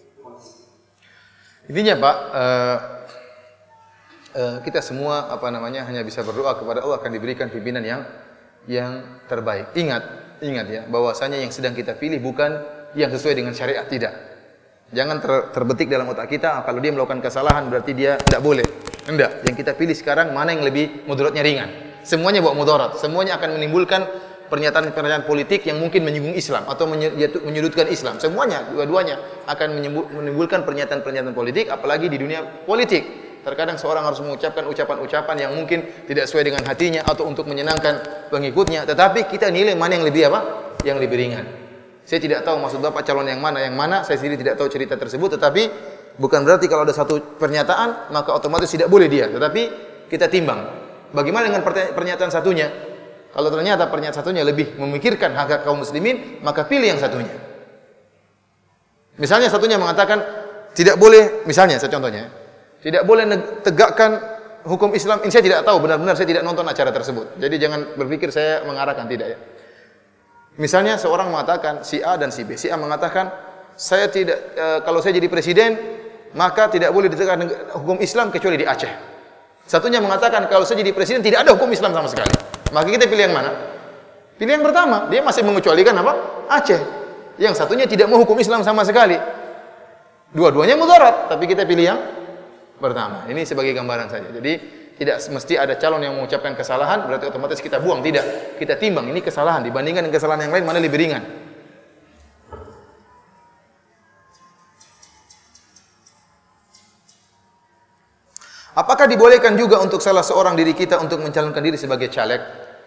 Intinya Pak, uh, uh, kita semua apa namanya hanya bisa berdoa kepada Allah akan diberikan pimpinan yang yang terbaik. Ingat, ingat ya, bahwasanya yang sedang kita pilih bukan yang sesuai dengan syariat, tidak. Jangan ter, terbetik dalam otak kita kalau dia melakukan kesalahan berarti dia tidak boleh. Enggak, yang kita pilih sekarang mana yang lebih mudaratnya ringan. Semuanya bawa mudarat, semuanya akan menimbulkan pernyataan-pernyataan politik yang mungkin menyinggung Islam atau menyudutkan Islam. Semuanya, dua-duanya akan menimbulkan pernyataan-pernyataan politik, apalagi di dunia politik. Terkadang seorang harus mengucapkan ucapan-ucapan yang mungkin tidak sesuai dengan hatinya atau untuk menyenangkan pengikutnya. Tetapi kita nilai mana yang lebih apa? Yang lebih ringan. Saya tidak tahu maksud Bapak calon yang mana yang mana. Saya sendiri tidak tahu cerita tersebut. Tetapi bukan berarti kalau ada satu pernyataan maka otomatis tidak boleh dia. Tetapi kita timbang. Bagaimana dengan pernyataan satunya? Kalau ternyata pernyataan satunya lebih memikirkan hak kaum muslimin, maka pilih yang satunya. Misalnya satunya mengatakan tidak boleh, misalnya saya contohnya, tidak boleh tegakkan hukum Islam. Ini saya tidak tahu, benar-benar saya tidak nonton acara tersebut. Jadi jangan berpikir saya mengarahkan, tidak ya. Misalnya seorang mengatakan si A dan si B. Si A mengatakan saya tidak e, kalau saya jadi presiden maka tidak boleh ditegakkan hukum Islam kecuali di Aceh. Satunya mengatakan kalau saya jadi presiden tidak ada hukum Islam sama sekali. Maka kita pilih yang mana? Pilih yang pertama. Dia masih mengecualikan apa? Aceh. Yang satunya tidak mau hukum Islam sama sekali. Dua-duanya mudarat, tapi kita pilih yang pertama. Ini sebagai gambaran saja. Jadi tidak mesti ada calon yang mengucapkan kesalahan berarti otomatis kita buang, tidak. Kita timbang ini kesalahan dibandingkan dengan kesalahan yang lain mana lebih ringan. Apakah dibolehkan juga untuk salah seorang diri kita untuk mencalonkan diri sebagai caleg?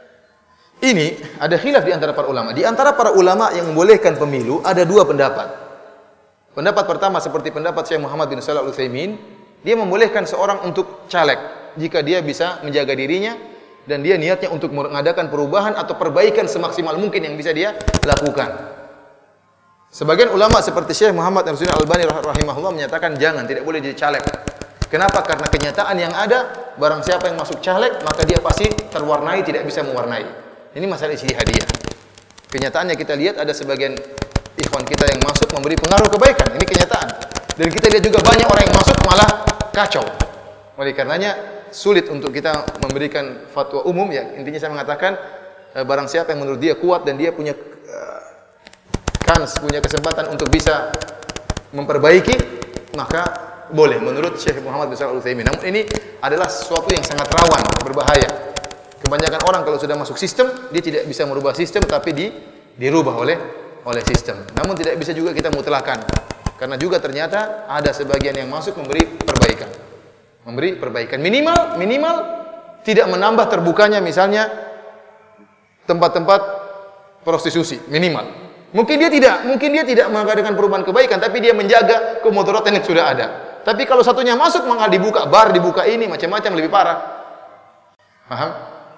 Ini ada khilaf di antara para ulama. Di antara para ulama yang membolehkan pemilu ada dua pendapat. Pendapat pertama seperti pendapat Syekh Muhammad bin Shalih Al-Utsaimin, dia membolehkan seorang untuk caleg jika dia bisa menjaga dirinya dan dia niatnya untuk mengadakan perubahan atau perbaikan semaksimal mungkin yang bisa dia lakukan. Sebagian ulama seperti Syekh Muhammad Nasiruddin Al-Albani rahimahullah menyatakan jangan, tidak boleh jadi caleg. Kenapa? Karena kenyataan yang ada, barang siapa yang masuk caleg maka dia pasti terwarnai, tidak bisa mewarnai. Ini masalah ijtihadiyah. Kenyataannya kita lihat ada sebagian ikhwan kita yang masuk memberi pengaruh kebaikan. Ini kenyataan. Dan kita lihat juga banyak orang yang masuk malah kacau. Oleh karenanya sulit untuk kita memberikan fatwa umum ya. Intinya saya mengatakan e, barang siapa yang menurut dia kuat dan dia punya e, kans, punya kesempatan untuk bisa memperbaiki, maka boleh menurut Syekh Muhammad bin Shalih Al-Utsaimin. Namun ini adalah sesuatu yang sangat rawan, berbahaya. Kebanyakan orang kalau sudah masuk sistem, dia tidak bisa merubah sistem tapi di, dirubah oleh oleh sistem. Namun tidak bisa juga kita mutlakan. Karena juga ternyata ada sebagian yang masuk memberi perbaikan. Memberi perbaikan minimal minimal tidak menambah terbukanya misalnya tempat-tempat prostitusi minimal. Mungkin dia tidak, mungkin dia tidak mengadakan perubahan kebaikan tapi dia menjaga kemudaratan yang sudah ada. Tapi kalau satunya masuk maka dibuka bar, dibuka ini macam-macam lebih parah. Paham?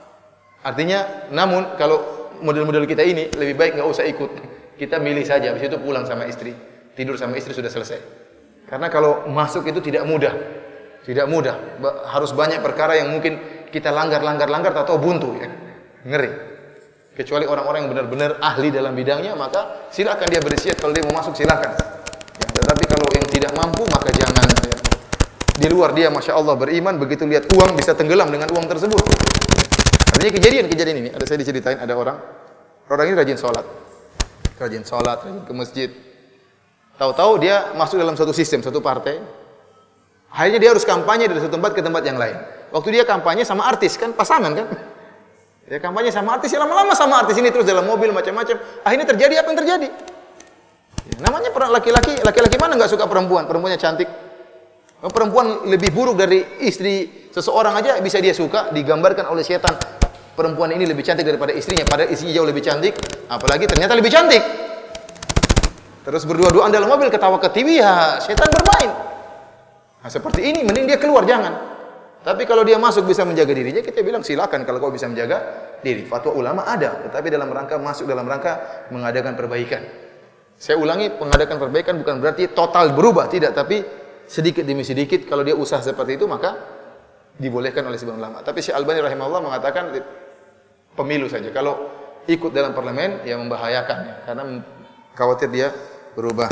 Artinya namun kalau model-model kita ini lebih baik enggak usah ikut. Kita milih saja habis itu pulang sama istri. Tidur sama istri sudah selesai. Karena kalau masuk itu tidak mudah. Tidak mudah, harus banyak perkara yang mungkin kita langgar-langgar-langgar atau buntu ya. Ngeri. Kecuali orang-orang yang benar-benar ahli dalam bidangnya, maka silakan dia bersiap kalau dia mau masuk silakan. Ya, tetapi kalau yang tidak mampu maka jangan ya. Di luar dia Masya Allah beriman, begitu lihat uang bisa tenggelam dengan uang tersebut. Artinya kejadian-kejadian ini, ada saya diceritain ada orang, orang ini rajin sholat. Rajin sholat, rajin ke masjid. Tahu-tahu dia masuk dalam satu sistem, satu partai. Akhirnya dia harus kampanye dari satu tempat ke tempat yang lain. Waktu dia kampanye sama artis kan, pasangan kan. Dia kampanye sama artis, ya lama-lama sama artis ini terus dalam mobil macam-macam. Akhirnya terjadi apa yang terjadi? Ya, namanya laki-laki, laki-laki mana nggak suka perempuan? Perempuannya cantik. Perempuan lebih buruk dari istri seseorang aja bisa dia suka, digambarkan oleh setan. Perempuan ini lebih cantik daripada istrinya, padahal istrinya jauh lebih cantik, apalagi ternyata lebih cantik. Terus berdua-duaan dalam mobil, ketawa ke T V, ya setan bermain. Nah, seperti ini, mending dia keluar, jangan. Tapi kalau dia masuk bisa menjaga dirinya, kita bilang silakan kalau kau bisa menjaga diri. Fatwa ulama ada, tetapi dalam rangka masuk dalam rangka mengadakan perbaikan. Saya ulangi, mengadakan perbaikan bukan berarti total berubah, tidak, tapi sedikit demi sedikit. Kalau dia usaha seperti itu, maka dibolehkan oleh sebagian ulama. Tapi Syekh Albani rahimahullah mengatakan pemilu saja. Kalau ikut dalam parlemen, ya membahayakan, ya, karena khawatir dia berubah.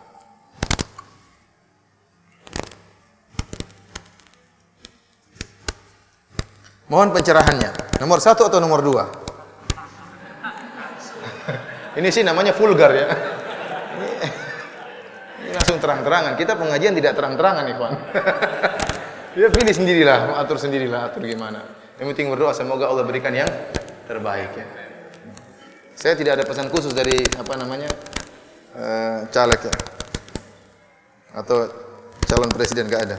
Mohon pencerahannya. Nomor satu atau nomor dua? Ini sih namanya vulgar ya. Ini, ini langsung terang-terangan. Kita pengajian tidak terang-terangan, ikhwan. Dia pilih sendirilah, atur sendirilah, atur gimana. Yang penting berdoa semoga Allah berikan yang terbaik ya. Saya tidak ada pesan khusus dari apa namanya uh, caleg ya, atau calon presiden, nggak ada.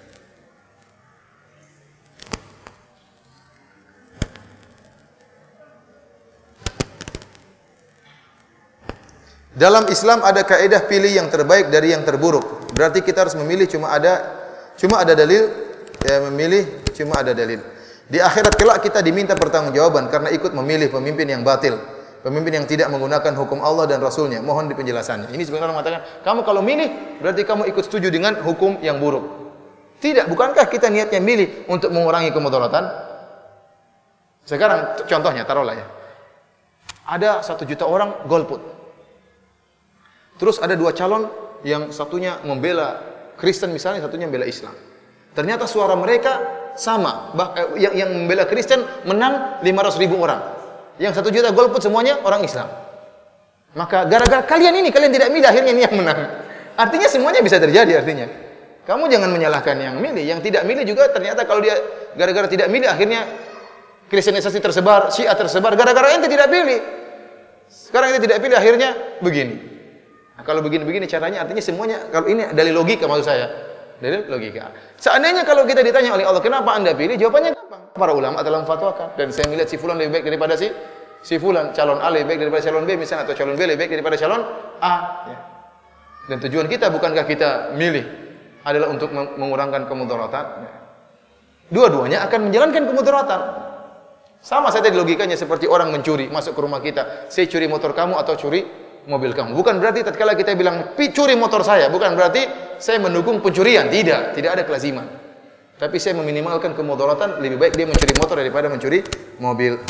Dalam Islam ada kaidah pilih yang terbaik dari yang terburuk. Berarti kita harus memilih cuma ada cuma ada dalil, ya memilih cuma ada dalil. Di akhirat kelak kita diminta pertanggungjawaban karena ikut memilih pemimpin yang batil, pemimpin yang tidak menggunakan hukum Allah dan Rasulnya. Mohon di penjelasannya. Ini sebenarnya mengatakan, kamu kalau milih berarti kamu ikut setuju dengan hukum yang buruk. Tidak, bukankah kita niatnya milih untuk mengurangi kemudaratan? Sekarang contohnya taruhlah ya, ada satu juta orang golput. Terus ada dua calon yang satunya membela Kristen misalnya, satunya membela Islam. Ternyata suara mereka sama. Yang, yang membela Kristen menang lima ratus ribu orang. Yang satu juta golput semuanya orang Islam. Maka gara-gara kalian ini, kalian tidak milih, akhirnya ini yang menang. Artinya semuanya bisa terjadi artinya. Kamu jangan menyalahkan yang milih. Yang tidak milih juga ternyata kalau dia gara-gara tidak milih, akhirnya Kristenisasi tersebar, Syiah tersebar. Gara-gara ente tidak pilih. Sekarang ente tidak pilih, akhirnya begini. Nah, kalau begini-begini caranya, artinya semuanya, kalau ini dalil logika maksud saya, dalil logika. Seandainya kalau kita ditanya oleh Allah, kenapa anda pilih? Jawabannya gampang. Para ulama telah memfatwakan, dan saya melihat si fulan lebih baik daripada si si fulan, calon A lebih baik daripada calon B misalnya, atau calon B lebih baik daripada calon A. Ya. Dan tujuan kita bukankah kita milih adalah untuk mengurangkan kemudaratan? Ya. Dua-duanya akan menjalankan kemudaratan. Sama saja logikanya seperti orang mencuri masuk ke rumah kita, saya curi motor kamu atau curi mobil kamu. Bukan berarti tatkala kita bilang curi motor saya, bukan berarti saya mendukung pencurian. Tidak, tidak ada kelaziman. Tapi saya meminimalkan kemudaratan, lebih baik dia mencuri motor daripada mencuri mobil.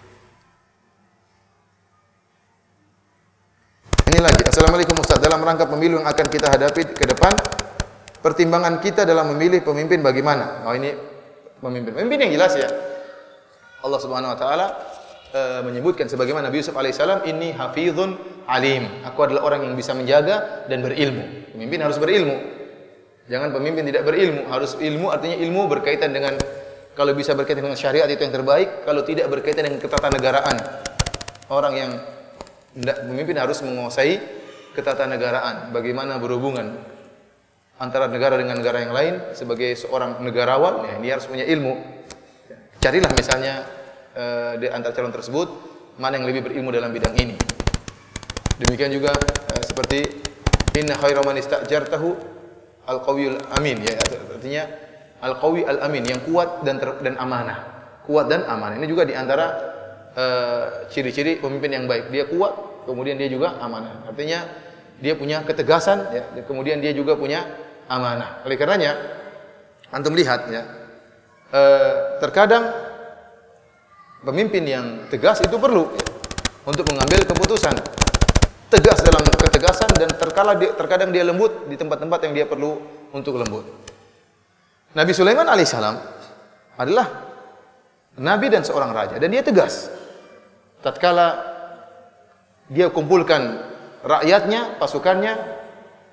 Ini lagi. Assalamualaikum Ustaz. Dalam rangka pemilu yang akan kita hadapi ke depan, pertimbangan kita dalam memilih pemimpin bagaimana? Oh ini pemimpin. Pemimpin yang jelas ya. Allah Subhanahu wa taala Uh, menyebutkan sebagaimana Nabi Yusuf alaihissalam, ini hafizun alim. Aku adalah orang yang bisa menjaga dan berilmu. Pemimpin harus berilmu. Jangan pemimpin tidak berilmu. Harus ilmu, artinya ilmu berkaitan dengan, kalau bisa berkaitan dengan syariat itu yang terbaik. Kalau tidak berkaitan dengan ketatanegaraan. Orang yang pemimpin harus menguasai ketatanegaraan. Bagaimana berhubungan antara negara dengan negara yang lain. Sebagai seorang negarawan, ya, dia harus punya ilmu. Carilah misalnya Uh, di antara calon tersebut mana yang lebih berilmu dalam bidang ini. Demikian juga uh, seperti inna khaira man istajartahu al-qawiyul amin, ya, artinya al-qawi al-amin, yang kuat dan ter, dan amanah. Kuat dan amanah. Ini juga di antara uh, ciri-ciri pemimpin yang baik. Dia kuat, kemudian dia juga amanah. Artinya dia punya ketegasan, ya, kemudian dia juga punya amanah. Oleh karenanya antum lihat ya, uh, terkadang pemimpin yang tegas itu perlu ya, untuk mengambil keputusan. Tegas dalam ketegasan, dan terkala dia, terkadang dia lembut di tempat-tempat yang dia perlu untuk lembut. Nabi Sulaiman alaihissalam adalah nabi dan seorang raja, dan dia tegas. Tatkala dia kumpulkan rakyatnya, pasukannya,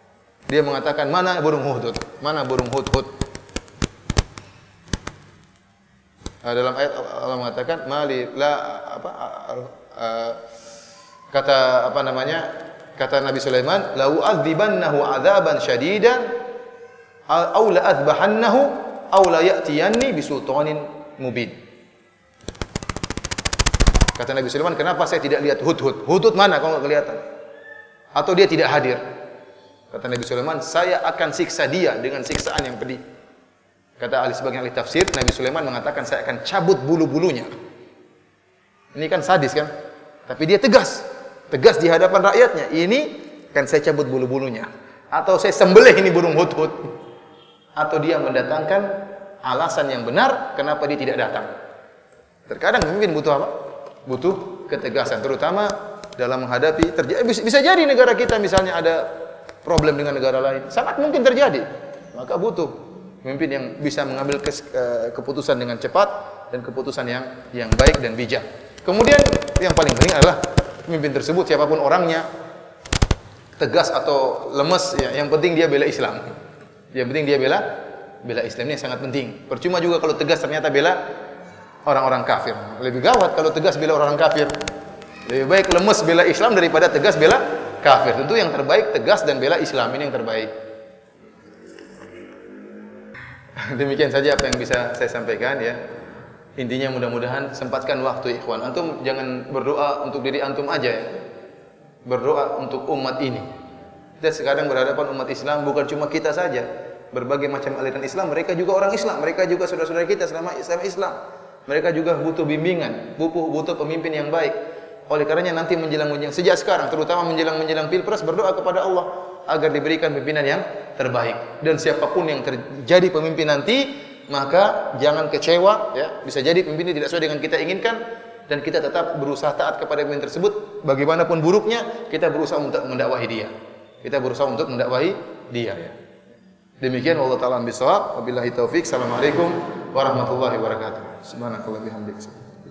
Dia mengatakan, mana burung hudhud? Mana burung hudhud? Uh, dalam ayat Allah mengatakan, mali la apa uh, uh, kata apa namanya? Kata Nabi Sulaiman, la u'adzibannahu 'adzaban syadidan aw la adbahannahu aw la ya'tiyanni bisultanin mubin. Kata Nabi Sulaiman, kenapa saya tidak lihat hudhud? Hudhud mana kalau enggak kelihatan? Atau dia tidak hadir? Kata Nabi Sulaiman, saya akan siksa dia dengan siksaan yang pedih. Kata ahli sebagian ahli tafsir, Nabi Sulaiman mengatakan saya akan cabut bulu-bulunya. Ini kan sadis kan? Tapi dia tegas. Tegas di hadapan rakyatnya. Ini kan saya cabut bulu-bulunya. Atau saya sembelih ini burung hudhud. Atau dia mendatangkan alasan yang benar kenapa dia tidak datang. Terkadang pemimpin butuh apa? Butuh ketegasan, terutama dalam menghadapi terjadi bisa jadi negara kita misalnya ada problem dengan negara lain, sangat mungkin terjadi. Maka butuh pemimpin yang bisa mengambil kes, uh, keputusan dengan cepat dan keputusan yang yang baik dan bijak. Kemudian yang paling penting adalah pemimpin tersebut siapapun orangnya, tegas atau lemes, ya, yang penting dia bela Islam. Yang penting dia bela bela Islam, ini sangat penting. Percuma juga kalau tegas ternyata bela orang-orang kafir. Lebih gawat kalau tegas bela orang kafir. Lebih baik lemes bela Islam daripada tegas bela kafir. Tentu yang terbaik tegas dan bela Islam, ini yang terbaik. Demikian saja apa yang bisa saya sampaikan ya. Intinya mudah-mudahan sempatkan waktu ikhwan. Antum jangan berdoa untuk diri antum aja ya. Berdoa untuk umat ini. Kita sekarang berhadapan umat Islam, bukan cuma kita saja. Berbagai macam aliran Islam, mereka juga orang Islam, mereka juga saudara-saudara kita selama Islam Islam. Mereka juga butuh bimbingan, butuh butuh pemimpin yang baik. Oleh karenanya nanti menjelang-menjelang sejak sekarang, terutama menjelang-menjelang Pilpres, berdoa kepada Allah agar diberikan pimpinan yang terbaik. Dan siapapun yang terjadi pemimpin nanti, maka jangan kecewa ya. Bisa jadi pemimpin tidak sesuai dengan kita inginkan dan kita tetap berusaha taat kepada pemimpin tersebut. Bagaimanapun buruknya, kita berusaha untuk mendakwahi dia. Kita berusaha untuk mendakwahi dia ya. Demikian wallahu ta'ala bisawab. Wabillahi taufik. Assalamualaikum warahmatullahi wabarakatuh. Subhanakallah bihamdik.